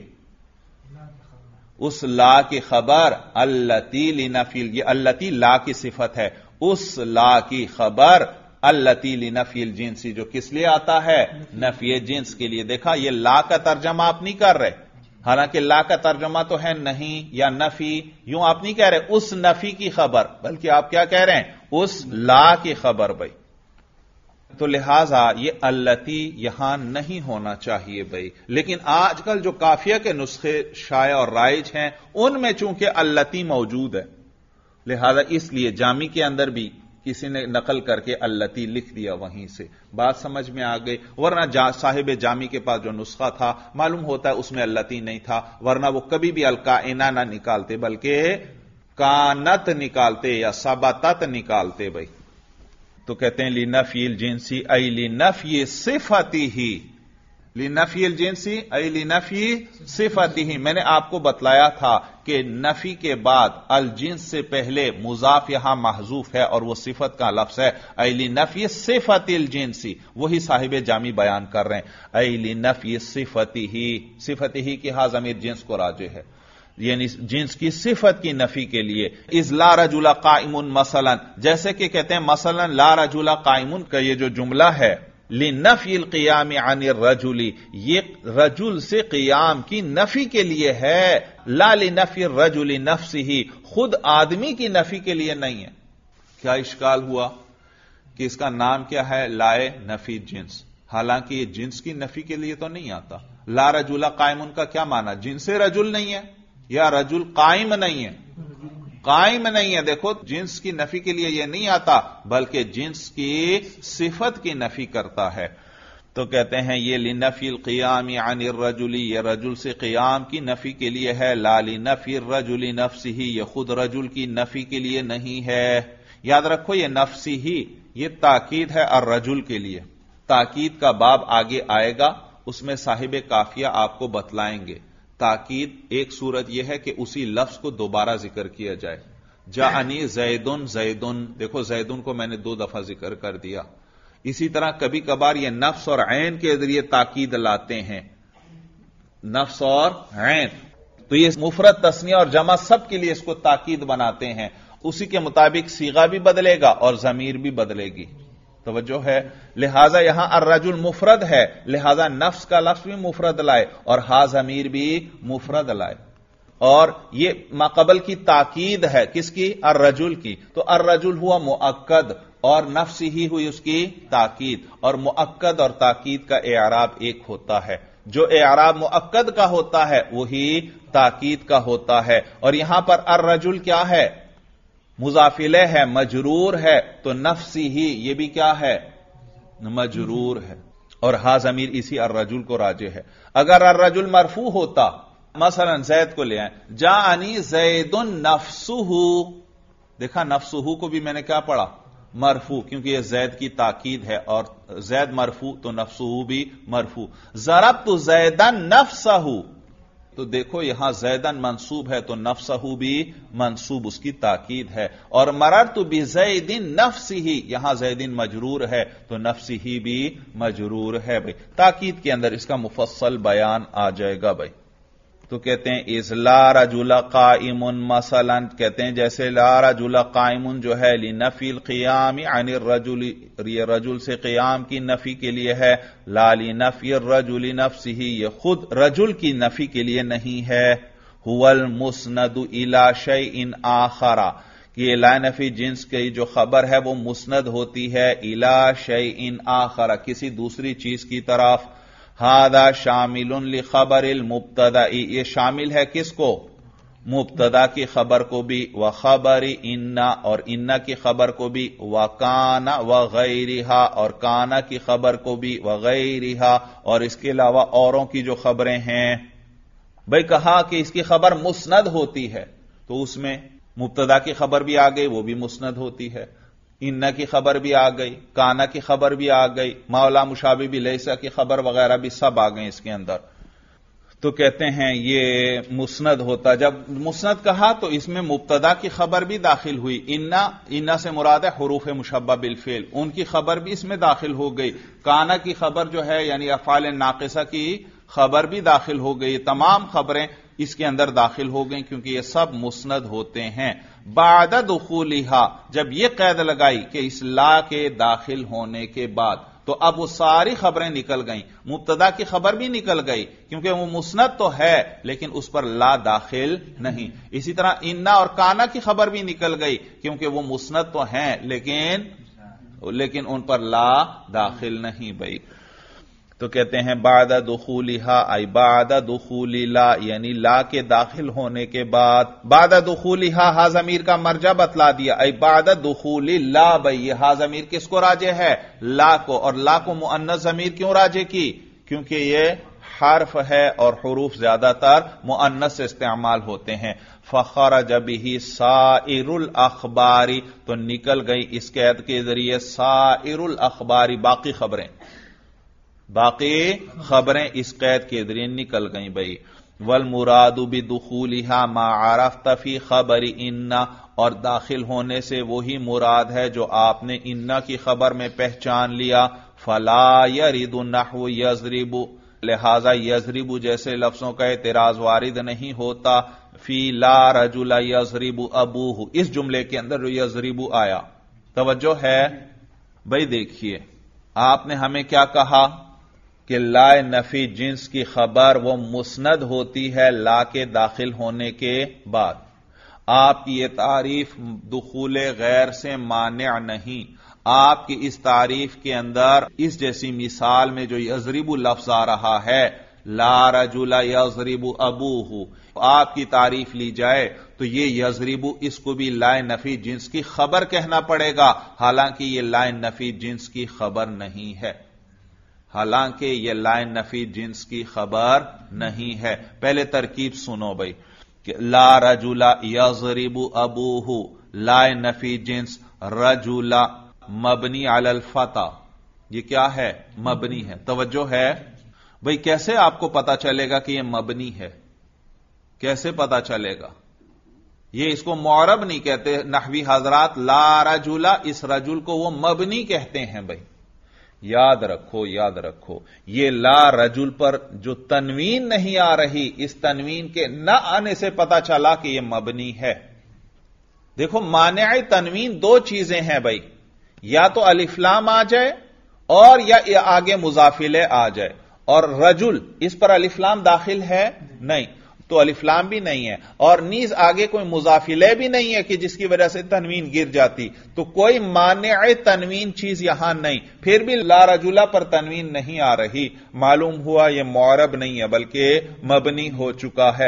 اس لا کی خبر اللتی لنفی، یہ اللتی لا کی صفت ہے، اس لا کی خبر اللتی لنفی الجنسی جو کس لیے آتا ہے؟ نفی جنس کے لیے. دیکھا یہ لا کا ترجمہ آپ نہیں کر رہے، حالانکہ لا کا ترجمہ تو ہے نہیں یا نفی، یوں آپ نہیں کہہ رہے اس نفی کی خبر، بلکہ آپ کیا کہہ رہے ہیں؟ اس لا کی خبر بھائی. تو لہذا یہ اللتی یہاں نہیں ہونا چاہیے بھائی. لیکن آج کل جو کافیہ کے نسخے شائع اور رائج ہیں ان میں چونکہ اللتی موجود ہے، لہذا اس لیے جامی کے اندر بھی کسی نے نقل کر کے اللتی لکھ دیا وہیں سے. بات سمجھ میں آ گئی؟ ورنہ صاحب جامی کے پاس جو نسخہ تھا معلوم ہوتا ہے اس میں اللتی نہیں تھا، ورنہ وہ کبھی بھی الکائنہ نہ نکالتے بلکہ کانت نکالتے یا ثبتت نکالتے بھائی. تو کہتے ہیں لنفی الجنسی ای لنفی صفتی، لنفی الجنسی ای لنفی صفتی. میں نے آپ کو بتلایا تھا کہ نفی کے بعد الجنس سے پہلے مضاف یہاں محذوف ہے اور وہ صفت کا لفظ ہے ای لنفی صفت الجنسی، وہی صاحب جامی بیان کر رہے ہیں ای لنفی صفتی. صفتی کی ہاں ضمیر جنس کو راجع ہے، یعنی جنس کی صفت کی نفی کے لیے. اذ لا رجل قائم مثلا، جیسے کہ کہتے ہیں مثلا لا رجل قائم کا یہ جو جملہ ہے لنفی القیام عن الرجل، یہ رجل سے قیام کی نفی کے لیے ہے، لا لنفی الرجل نفسه، خود آدمی کی نفی کے لیے نہیں ہے. کیا اشکال ہوا کہ اس کا نام کیا ہے؟ لائے نفی جنس، حالانکہ یہ جنس کی نفی کے لیے تو نہیں آتا. لا رجل قائم کا کیا معنی؟ جنس رجل نہیں ہے یا رجل قائم نہیں ہے؟ قائم نہیں ہے. دیکھو جنس کی نفی کے لیے یہ نہیں آتا بلکہ جنس کی صفت کی نفی کرتا ہے. تو کہتے ہیں یہ لنفی القیام عن الرجل، یہ رجل سے قیام کی نفی کے لیے ہے. لا لنفی الرجل نفسہ، یہ خود رجل کی نفی کے لیے نہیں ہے. یاد رکھو یہ نفسی ہی، یہ تاکید ہے الرجل کے لیے. تاکید کا باب آگے آئے گا، اس میں صاحب قافیہ آپ کو بتلائیں گے. تاکید ایک صورت یہ ہے کہ اسی لفظ کو دوبارہ ذکر کیا جائے. جاءنی زیدن زیدن، دیکھو زیدن کو میں نے 2 دفعہ ذکر کر دیا. اسی طرح کبھی کبھار یہ نفس اور عین کے ذریعے تاکید لاتے ہیں، نفس اور عین. تو یہ مفرد تثنیہ اور جمع سب کے لیے اس کو تاکید بناتے ہیں. اسی کے مطابق صیغہ بھی بدلے گا اور ضمیر بھی بدلے گی. توجہ ہے. لہذا یہاں الرجل مفرد ہے، لہذا نفس کا لفظ بھی مفرد لائے اور ہا ضمیر بھی مفرد لائے. اور یہ ما قبل کی تاکید ہے، کس کی؟ الرجل کی. تو الرجل ہوا مؤکد اور نفس ہی ہوئی اس کی تاکید. اور مؤکد اور تاکید کا اعراب ایک ہوتا ہے. جو اعراب مؤکد کا ہوتا ہے وہی تاکید کا ہوتا ہے. اور یہاں پر الرجل کیا ہے؟ مضاف الیہ ہے، مجرور ہے. تو نفسی ہی یہ بھی کیا ہے؟ مجرور ہے. اور ہا ضمیر اسی الرجل کو راجع ہے. اگر الرجل مرفوع ہوتا، مثلا زید کو لے آئیں، جاءنی زید نفسہ، دیکھا نفسہ کو بھی میں نے کیا پڑھا؟ مرفوع، کیونکہ یہ زید کی تاکید ہے اور زید مرفوع تو نفسہ بھی مرفوع. ضربت زیدا نفسہ، تو دیکھو یہاں زیدن منصوب ہے تو نفسہ بھی منصوب، اس کی تاکید ہے. اور مررت بزید نفسہ، یہاں زیدن مجرور ہے تو نفسہ بھی مجرور ہے. بھائی تاکید کے اندر اس کا مفصل بیان آ جائے گا. بھائی تو کہتے ہیں اذ لا رجل قائم، مثلا کہتے ہیں جیسے لا رجل قائم جو ہے لنفی القیام عن الرجل، یہ رجل سے قیام کی نفی کے لیے ہے. لا لنفی الرجل نفسہ، یہ خود رجل کی نفی کے لیے نہیں ہے. هو المسند الى شیء آخر، یہ لا نفی جنس کی جو خبر ہے وہ مسند ہوتی ہے الى شیء آخر، کسی دوسری چیز کی طرف. ہذا شامل لخبر المبتدا، یہ شامل ہے کس کو؟ مبتدا کی خبر کو بھی، وخبر ان، اور ان کی خبر کو بھی، وکان وغیرہا، اور کانا کی خبر کو بھی، وغیرہا، اور اس کے علاوہ اوروں کی جو خبریں ہیں. بھئی کہا کہ اس کی خبر مسند ہوتی ہے تو اس میں مبتدا کی خبر بھی آ گئی، وہ بھی مسند ہوتی ہے. ان کی خبر بھی آ گئی، کانا کی خبر بھی آ گئی، مولا مشابہ بھی لیسا کی خبر وغیرہ بھی سب آ گئے اس کے اندر. تو کہتے ہیں یہ مسند ہوتا. جب مسند کہا تو اس میں مبتدا کی خبر بھی داخل ہوئی. ان سے مراد ہے حروف مشبہ بالفعل، ان کی خبر بھی اس میں داخل ہو گئی. کانا کی خبر جو ہے یعنی افعال ناقصہ کی خبر بھی داخل ہو گئی. تمام خبریں اس کے اندر داخل ہو گئیں کیونکہ یہ سب مسند ہوتے ہیں. بعد دخولہا، جب یہ قید لگائی کہ اس لا کے داخل ہونے کے بعد، تو اب وہ ساری خبریں نکل گئیں. مبتدا کی خبر بھی نکل گئی کیونکہ وہ مسند تو ہے لیکن اس پر لا داخل نہیں. اسی طرح انا اور کانا کی خبر بھی نکل گئی کیونکہ وہ مسند تو ہیں لیکن ان پر لا داخل نہیں. بھائی تو کہتے ہیں بعد دخولہا ای بعد دخول لا، یعنی لا کے داخل ہونے کے بعد. بعد دخولہا ہا ضمیر کا مرجع بتلا دیا، ای بعد دخول لا. بھئی یہ ہا ضمیر کس کو راجع ہے؟ لا کو. اور لا کو مؤنث ضمیر کیوں راجع کی؟ کیونکہ یہ حرف ہے اور حروف زیادہ تر مؤنث سے استعمال ہوتے ہیں. فخرج بہ سائر الاخبار، تو نکل گئی اس قید کے ذریعے سائر الاخبار، باقی خبریں اس قید کے ذریعے نکل گئیں. بھئی والمراد بدخولها ما عرفت فی خبر ان، اور داخل ہونے سے وہی مراد ہے جو آپ نے ان کی خبر میں پہچان لیا. فلا يرد نحو یضرب، لہذا یضرب جیسے لفظوں کا اعتراض وارد نہیں ہوتا فی لا رجل یضرب ابوہ، اس جملے کے اندر جو یضرب آیا. توجہ ہے. بھئی دیکھیے آپ نے ہمیں کیا کہا کہ لا نفی جنس کی خبر وہ مسند ہوتی ہے لا کے داخل ہونے کے بعد. آپ کی یہ تعریف دخول غیر سے مانع نہیں. آپ کی اس تعریف کے اندر اس جیسی مثال میں جو یضرب لفظ آ رہا ہے لا رجل یضرب ابوہ، آپ کی تعریف لی جائے تو یہ یضرب اس کو بھی لا نفی جنس کی خبر کہنا پڑے گا، حالانکہ یہ لا نفی جنس کی خبر نہیں ہے، حالانکہ یہ لا نفی جنس کی خبر نہیں ہے۔ پہلے ترکیب سنو بھائی، کہ لا رجل یضرب ابوہ، لا نفی جنس رجل مبنی علی الفتح، یہ کیا ہے؟ مبنی ہے۔ توجہ ہے بھئی، کیسے آپ کو پتا چلے گا کہ یہ مبنی ہے؟ کیسے پتا چلے گا؟ یہ اس کو معرب نہیں کہتے نحوی حضرات، لا رجل، اس رجل کو وہ مبنی کہتے ہیں بھئی، یاد رکھو یاد رکھو۔ یہ لا رجل پر جو تنوین نہیں آ رہی، اس تنوین کے نہ آنے سے پتا چلا کہ یہ مبنی ہے۔ دیکھو، مانع تنوین دو چیزیں ہیں بھئی، یا تو الف لام آ جائے اور یا آگے مضاف الیہ آ جائے، اور رجل اس پر الف لام داخل ہے نہیں، تو الف لام بھی نہیں ہے، اور نیز آگے کوئی مضاف الیہ بھی نہیں ہے کہ جس کی وجہ سے تنوین گر جاتی، تو کوئی مانع تنوین چیز یہاں نہیں، پھر بھی لا رجلا پر تنوین نہیں آ رہی، معلوم ہوا یہ معرب نہیں ہے بلکہ مبنی ہو چکا ہے۔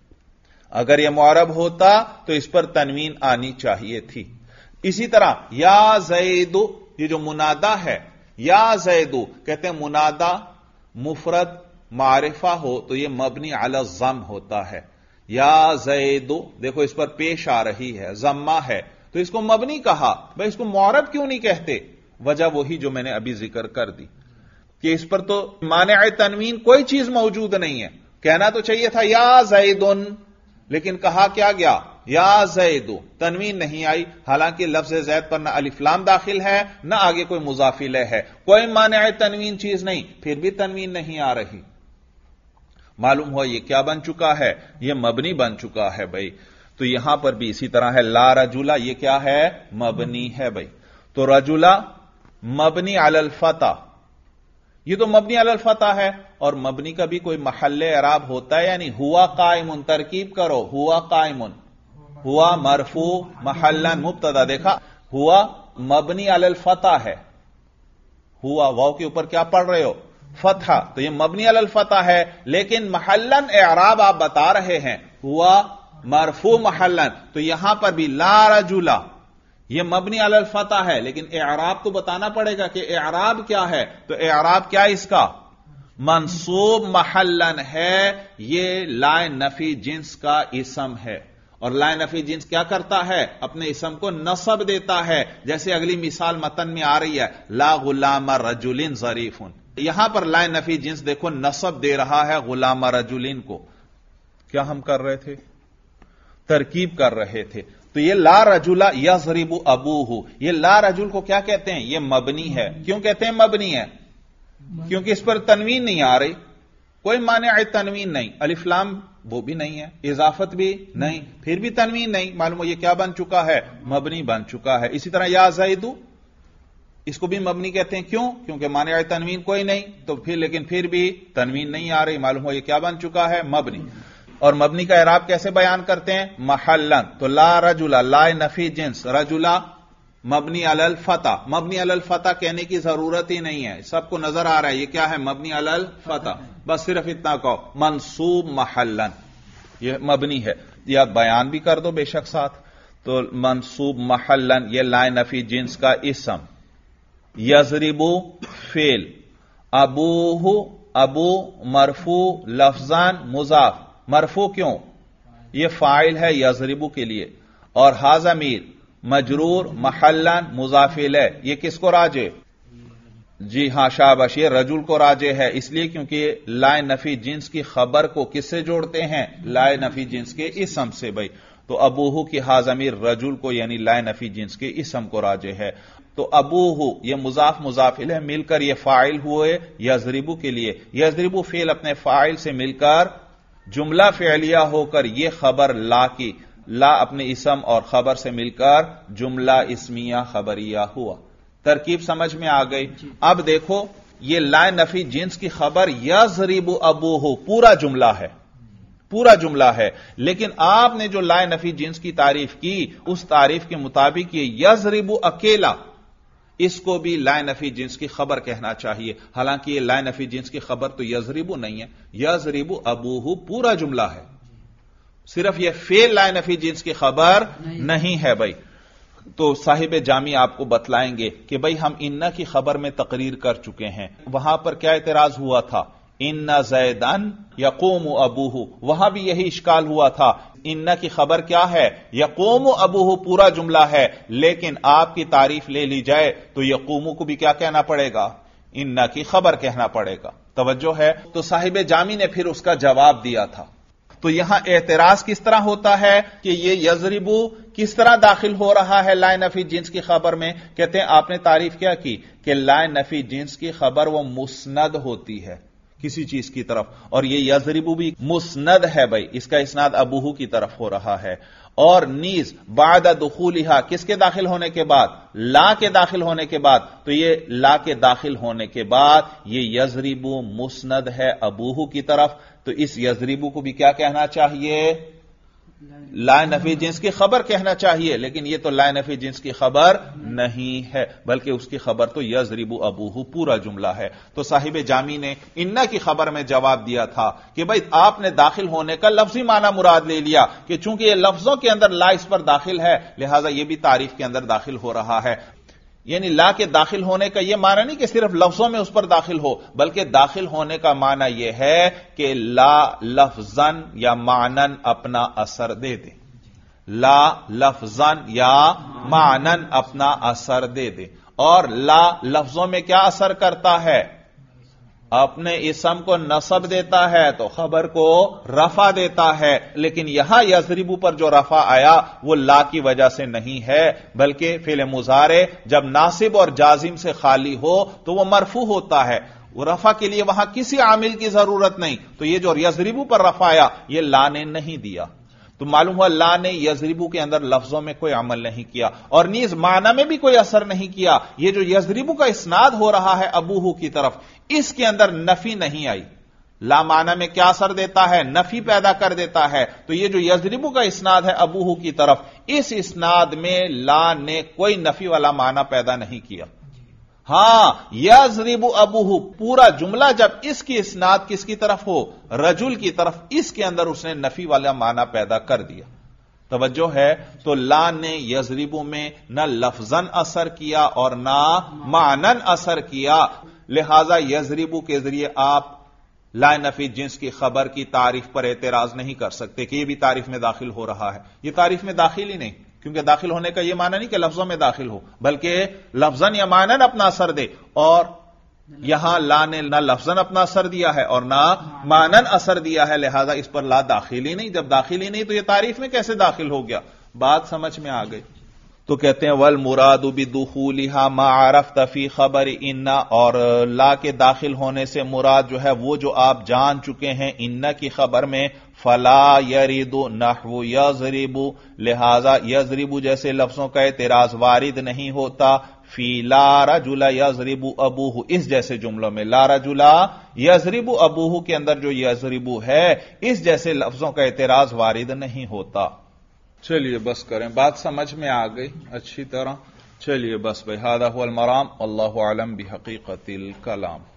اگر یہ معرب ہوتا تو اس پر تنوین آنی چاہیے تھی۔ اسی طرح یا زید، یہ جو منادا ہے، یا زید کہتے ہیں منادا مفرد معرفہ ہو تو یہ مبنی علی الضم ہوتا ہے۔ یا زید، دیکھو اس پر پیش آ رہی ہے، ضمہ ہے، تو اس کو مبنی کہا، بھئی اس کو معرب کیوں نہیں کہتے؟ وجہ وہی جو میں نے ابھی ذکر کر دی کہ اس پر تو مانع تنوین کوئی چیز موجود نہیں ہے، کہنا تو چاہیے تھا یا زیدن، لیکن کہا کیا گیا؟ یا زید، تنوین نہیں آئی، حالانکہ لفظ زید پر نہ الف لام داخل ہے نہ آگے کوئی مضاف الیہ ہے، کوئی مانع تنوین چیز نہیں، پھر بھی تنوین نہیں آ رہی۔ معلوم ہوا یہ کیا بن چکا ہے؟ یہ مبنی بن چکا ہے بھائی۔ تو یہاں پر بھی اسی طرح ہے، لا رجلا، یہ کیا ہے؟ مبنی ہے بھائی۔ تو رجلا مبنی علی الفتح، یہ تو مبنی علی الفتح ہے، اور مبنی کا بھی کوئی محل اعراب ہوتا ہے، یعنی ہوا قائم، ترکیب کرو، ہوا قائم، ہوا مرفوع محلا مبتدا، دیکھا ہوا مبنی علی الفتح ہے، ہوا واو کے اوپر کیا پڑھ رہے ہو؟ فتحہ، تو یہ مبنی علی الفتح ہے، لیکن محلن اعراب آپ بتا رہے ہیں ہوا مرفوع محلن، تو یہاں پر بھی لا رجلا یہ مبنی علی الفتح ہے، لیکن اعراب تو بتانا پڑے گا کہ اعراب کیا ہے، تو اعراب کیا اس کا؟ منصوب محلن ہے، یہ لا نفی جنس کا اسم ہے، اور لا نفی جنس کیا کرتا ہے؟ اپنے اسم کو نصب دیتا ہے، جیسے اگلی مثال متن میں آ رہی ہے، لا غلام رجل ظریف، یہاں پر لا نفی جنس دیکھو نصب دے رہا ہے غلام رجلین کو۔ کیا ہم کر رہے تھے؟ ترکیب کر رہے تھے۔ تو یہ لا رجل یضرب ابوہ، یہ لا رجل کو کیا کہتے ہیں؟ یہ مبنی ہے۔ کیوں کہتے ہیں مبنی ہے؟ کیونکہ اس پر تنوین نہیں آ رہی، کوئی مانع تنوین نہیں، الف لام وہ بھی نہیں ہے، اضافت بھی نہیں، پھر بھی تنوین نہیں، معلوم ہو یہ کیا بن چکا ہے؟ مبنی بن چکا ہے۔ اسی طرح یا زید، اس کو بھی مبنی کہتے ہیں، کیوں؟ کیونکہ مانع تنوین کوئی نہیں، تو پھر لیکن پھر بھی تنوین نہیں آ رہی، معلوم ہو یہ کیا بن چکا ہے؟ مبنی۔ اور مبنی کا اعراب کیسے بیان کرتے ہیں؟ محلن، تو لا رجلا، لا نفی جنس، رجلا مبنی علی الفتح، مبنی علی الفتح کہنے کی ضرورت ہی نہیں ہے، سب کو نظر آ رہا ہے یہ کیا ہے؟ مبنی علی الفتح، بس صرف اتنا کہو، منصوب محلن، یہ مبنی ہے، یا بیان بھی کر دو بے شک ساتھ، تو منصوب محلن یہ لا نفی جنس کا اسم، یضرب فعل، ابوہ ابو مرفوع لفظان مضاف، مرفوع کیوں؟ یہ فاعل ہے یضرب کے لیے، اور ہا ضمیر مجرور محلن مضاف الیہ، یہ کس کو راجع؟ جی ہاں شاباش، یہ رجل کو راجع ہے، اس لیے کیونکہ لا نفی جنس کی خبر کو کس سے جوڑتے ہیں؟ لا نفی جنس کے اسم سے بھائی، تو ابوہ کی ہا ضمیر رجل کو یعنی لا نفی جنس کے اسم کو راجع ہے، تو ابوہ یہ مضاف مضاف الیہ مل کر یہ فاعل ہوئے یضرب کے لیے، یضرب فعل اپنے فاعل سے مل کر جملہ فعلیہ ہو کر یہ خبر لا کی، لا اپنے اسم اور خبر سے مل کر جملہ اسمیہ خبریہ ہوا۔ ترکیب سمجھ میں آ گئی؟ اب دیکھو یہ لا نفی جنس کی خبر یضرب ابوہ پورا جملہ ہے، پورا جملہ ہے، لیکن آپ نے جو لا نفی جنس کی تعریف کی اس تعریف کے مطابق یہ یضرب اکیلا، اس کو بھی لا نفی جنس کی خبر کہنا چاہیے، حالانکہ یہ لا نفی جنس کی خبر تو یضرب نہیں ہے، یضرب ابوہ پورا جملہ ہے، صرف یہ فعل لا نفی جنس کی خبر نہیں ہے بھائی۔ تو صاحب جامی آپ کو بتلائیں گے کہ بھائی ہم انا کی خبر میں تقریر کر چکے ہیں، وہاں پر کیا اعتراض ہوا تھا؟ ان زیدن یقوم ابوہ، وہاں بھی یہی اشکال ہوا تھا۔ انا کی خبر کیا ہے؟ یقوم ابوہ پورا جملہ ہے، لیکن آپ کی تعریف لے لی جائے تو یقوم کو بھی کیا کہنا پڑے گا؟ انا کی خبر کہنا پڑے گا۔ توجہ ہے؟ تو صاحب جامی نے پھر اس کا جواب دیا تھا۔ تو یہاں اعتراض کس طرح ہوتا ہے کہ یہ یضربو کس طرح داخل ہو رہا ہے لا نفی جنس کی خبر میں؟ کہتے ہیں آپ نے تعریف کیا کی کہ لا نفی جنس کی خبر وہ مسند ہوتی ہے کسی چیز کی طرف، اور یہ یضربو بھی مسند ہے بھائی، اس کا اسناد ابوہ کی طرف ہو رہا ہے۔ اور نیز بعد دخولہا، کس کے داخل ہونے کے بعد؟ لا کے داخل ہونے کے بعد، تو یہ لا کے داخل ہونے کے بعد یہ یضربو مسند ہے ابوہ کی طرف، تو اس یضربو کو بھی کیا کہنا چاہیے؟ لا نفی جنس کی خبر کہنا چاہیے، لیکن یہ تو لا نفی جنس کی خبر نہیں ہے، بلکہ اس کی خبر تو یضرب ابوہ پورا جملہ ہے۔ تو صاحب جامی نے انا کی خبر میں جواب دیا تھا کہ بھائی آپ نے داخل ہونے کا لفظی معنی مراد لے لیا کہ چونکہ یہ لفظوں کے اندر لا اس پر داخل ہے، لہذا یہ بھی تعریف کے اندر داخل ہو رہا ہے۔ یعنی لا کے داخل ہونے کا یہ معنی نہیں کہ صرف لفظوں میں اس پر داخل ہو، بلکہ داخل ہونے کا معنی یہ ہے کہ لا لفظاً یا معنن اپنا اثر دے دے، لا لفظاً یا معنن اپنا اثر دے دے۔ اور لا لفظوں میں کیا اثر کرتا ہے؟ اپنے اسم کو نصب دیتا ہے تو خبر کو رفع دیتا ہے، لیکن یہاں یضربو پر جو رفع آیا وہ لا کی وجہ سے نہیں ہے، بلکہ فعل مضارع جب ناصب اور جازم سے خالی ہو تو وہ مرفوع ہوتا ہے، وہ رفع کے لیے وہاں کسی عامل کی ضرورت نہیں۔ تو یہ جو یضربو پر رفع آیا یہ لا نے نہیں دیا، تو معلوم ہوا لا نے یضربو کے اندر لفظوں میں کوئی عمل نہیں کیا، اور نیز معنی میں بھی کوئی اثر نہیں کیا۔ یہ جو یضربو کا اسناد ہو رہا ہے ابوہ کی طرف، اس کے اندر نفی نہیں آئی۔ لا معنی میں کیا اثر دیتا ہے؟ نفی پیدا کر دیتا ہے۔ تو یہ جو یضربو کا اسناد ہے ابوہ کی طرف، اس اسناد میں لا نے کوئی نفی والا معنی پیدا نہیں کیا۔ ہاں یضرب ابوہ پورا جملہ جب اس کی اسناد کس کی طرف ہو؟ رجل کی طرف، اس کے اندر اس نے نفی والا معنی پیدا کر دیا۔ توجہ ہے؟ تو لا نے یضرب میں نہ لفظاً اثر کیا اور نہ معنن اثر کیا، لہذا یضرب کے ذریعے آپ لا نفی جنس کی خبر کی تعریف پر اعتراض نہیں کر سکتے کہ یہ بھی تعریف میں داخل ہو رہا ہے۔ یہ تعریف میں داخل ہی نہیں، کیونکہ داخل ہونے کا یہ معنی نہیں کہ لفظوں میں داخل ہو، بلکہ لفظاً یا معنن اپنا اثر دے، اور یہاں لا نے نہ لفظاً اپنا اثر دیا ہے اور نہ معنن اثر دیا ہے، لہذا اس پر لا داخل ہی نہیں۔ جب داخل ہی نہیں تو یہ تعریف میں کیسے داخل ہو گیا؟ بات سمجھ میں آ گئی؟ تو کہتے ہیں والمراد بدخولها ما عرفت فی خبر انا، اور لا کے داخل ہونے سے مراد جو ہے وہ جو آپ جان چکے ہیں انا کی خبر میں، فلا یرید نحو یضرب، لہذا یضرب جیسے لفظوں کا اعتراض وارد نہیں ہوتا فی لا رجل یضرب ابوہ، اس جیسے جملوں میں لا رجل یضرب ابوہ کے اندر جو یضرب ہے اس جیسے لفظوں کا اعتراض وارد نہیں ہوتا۔ چلیے بس کریں، بات سمجھ میں آ گئی اچھی طرح؟ چلیے بس بھائی، ھذا ھو المرام، اللہ اعلم بحقیقت الکلام۔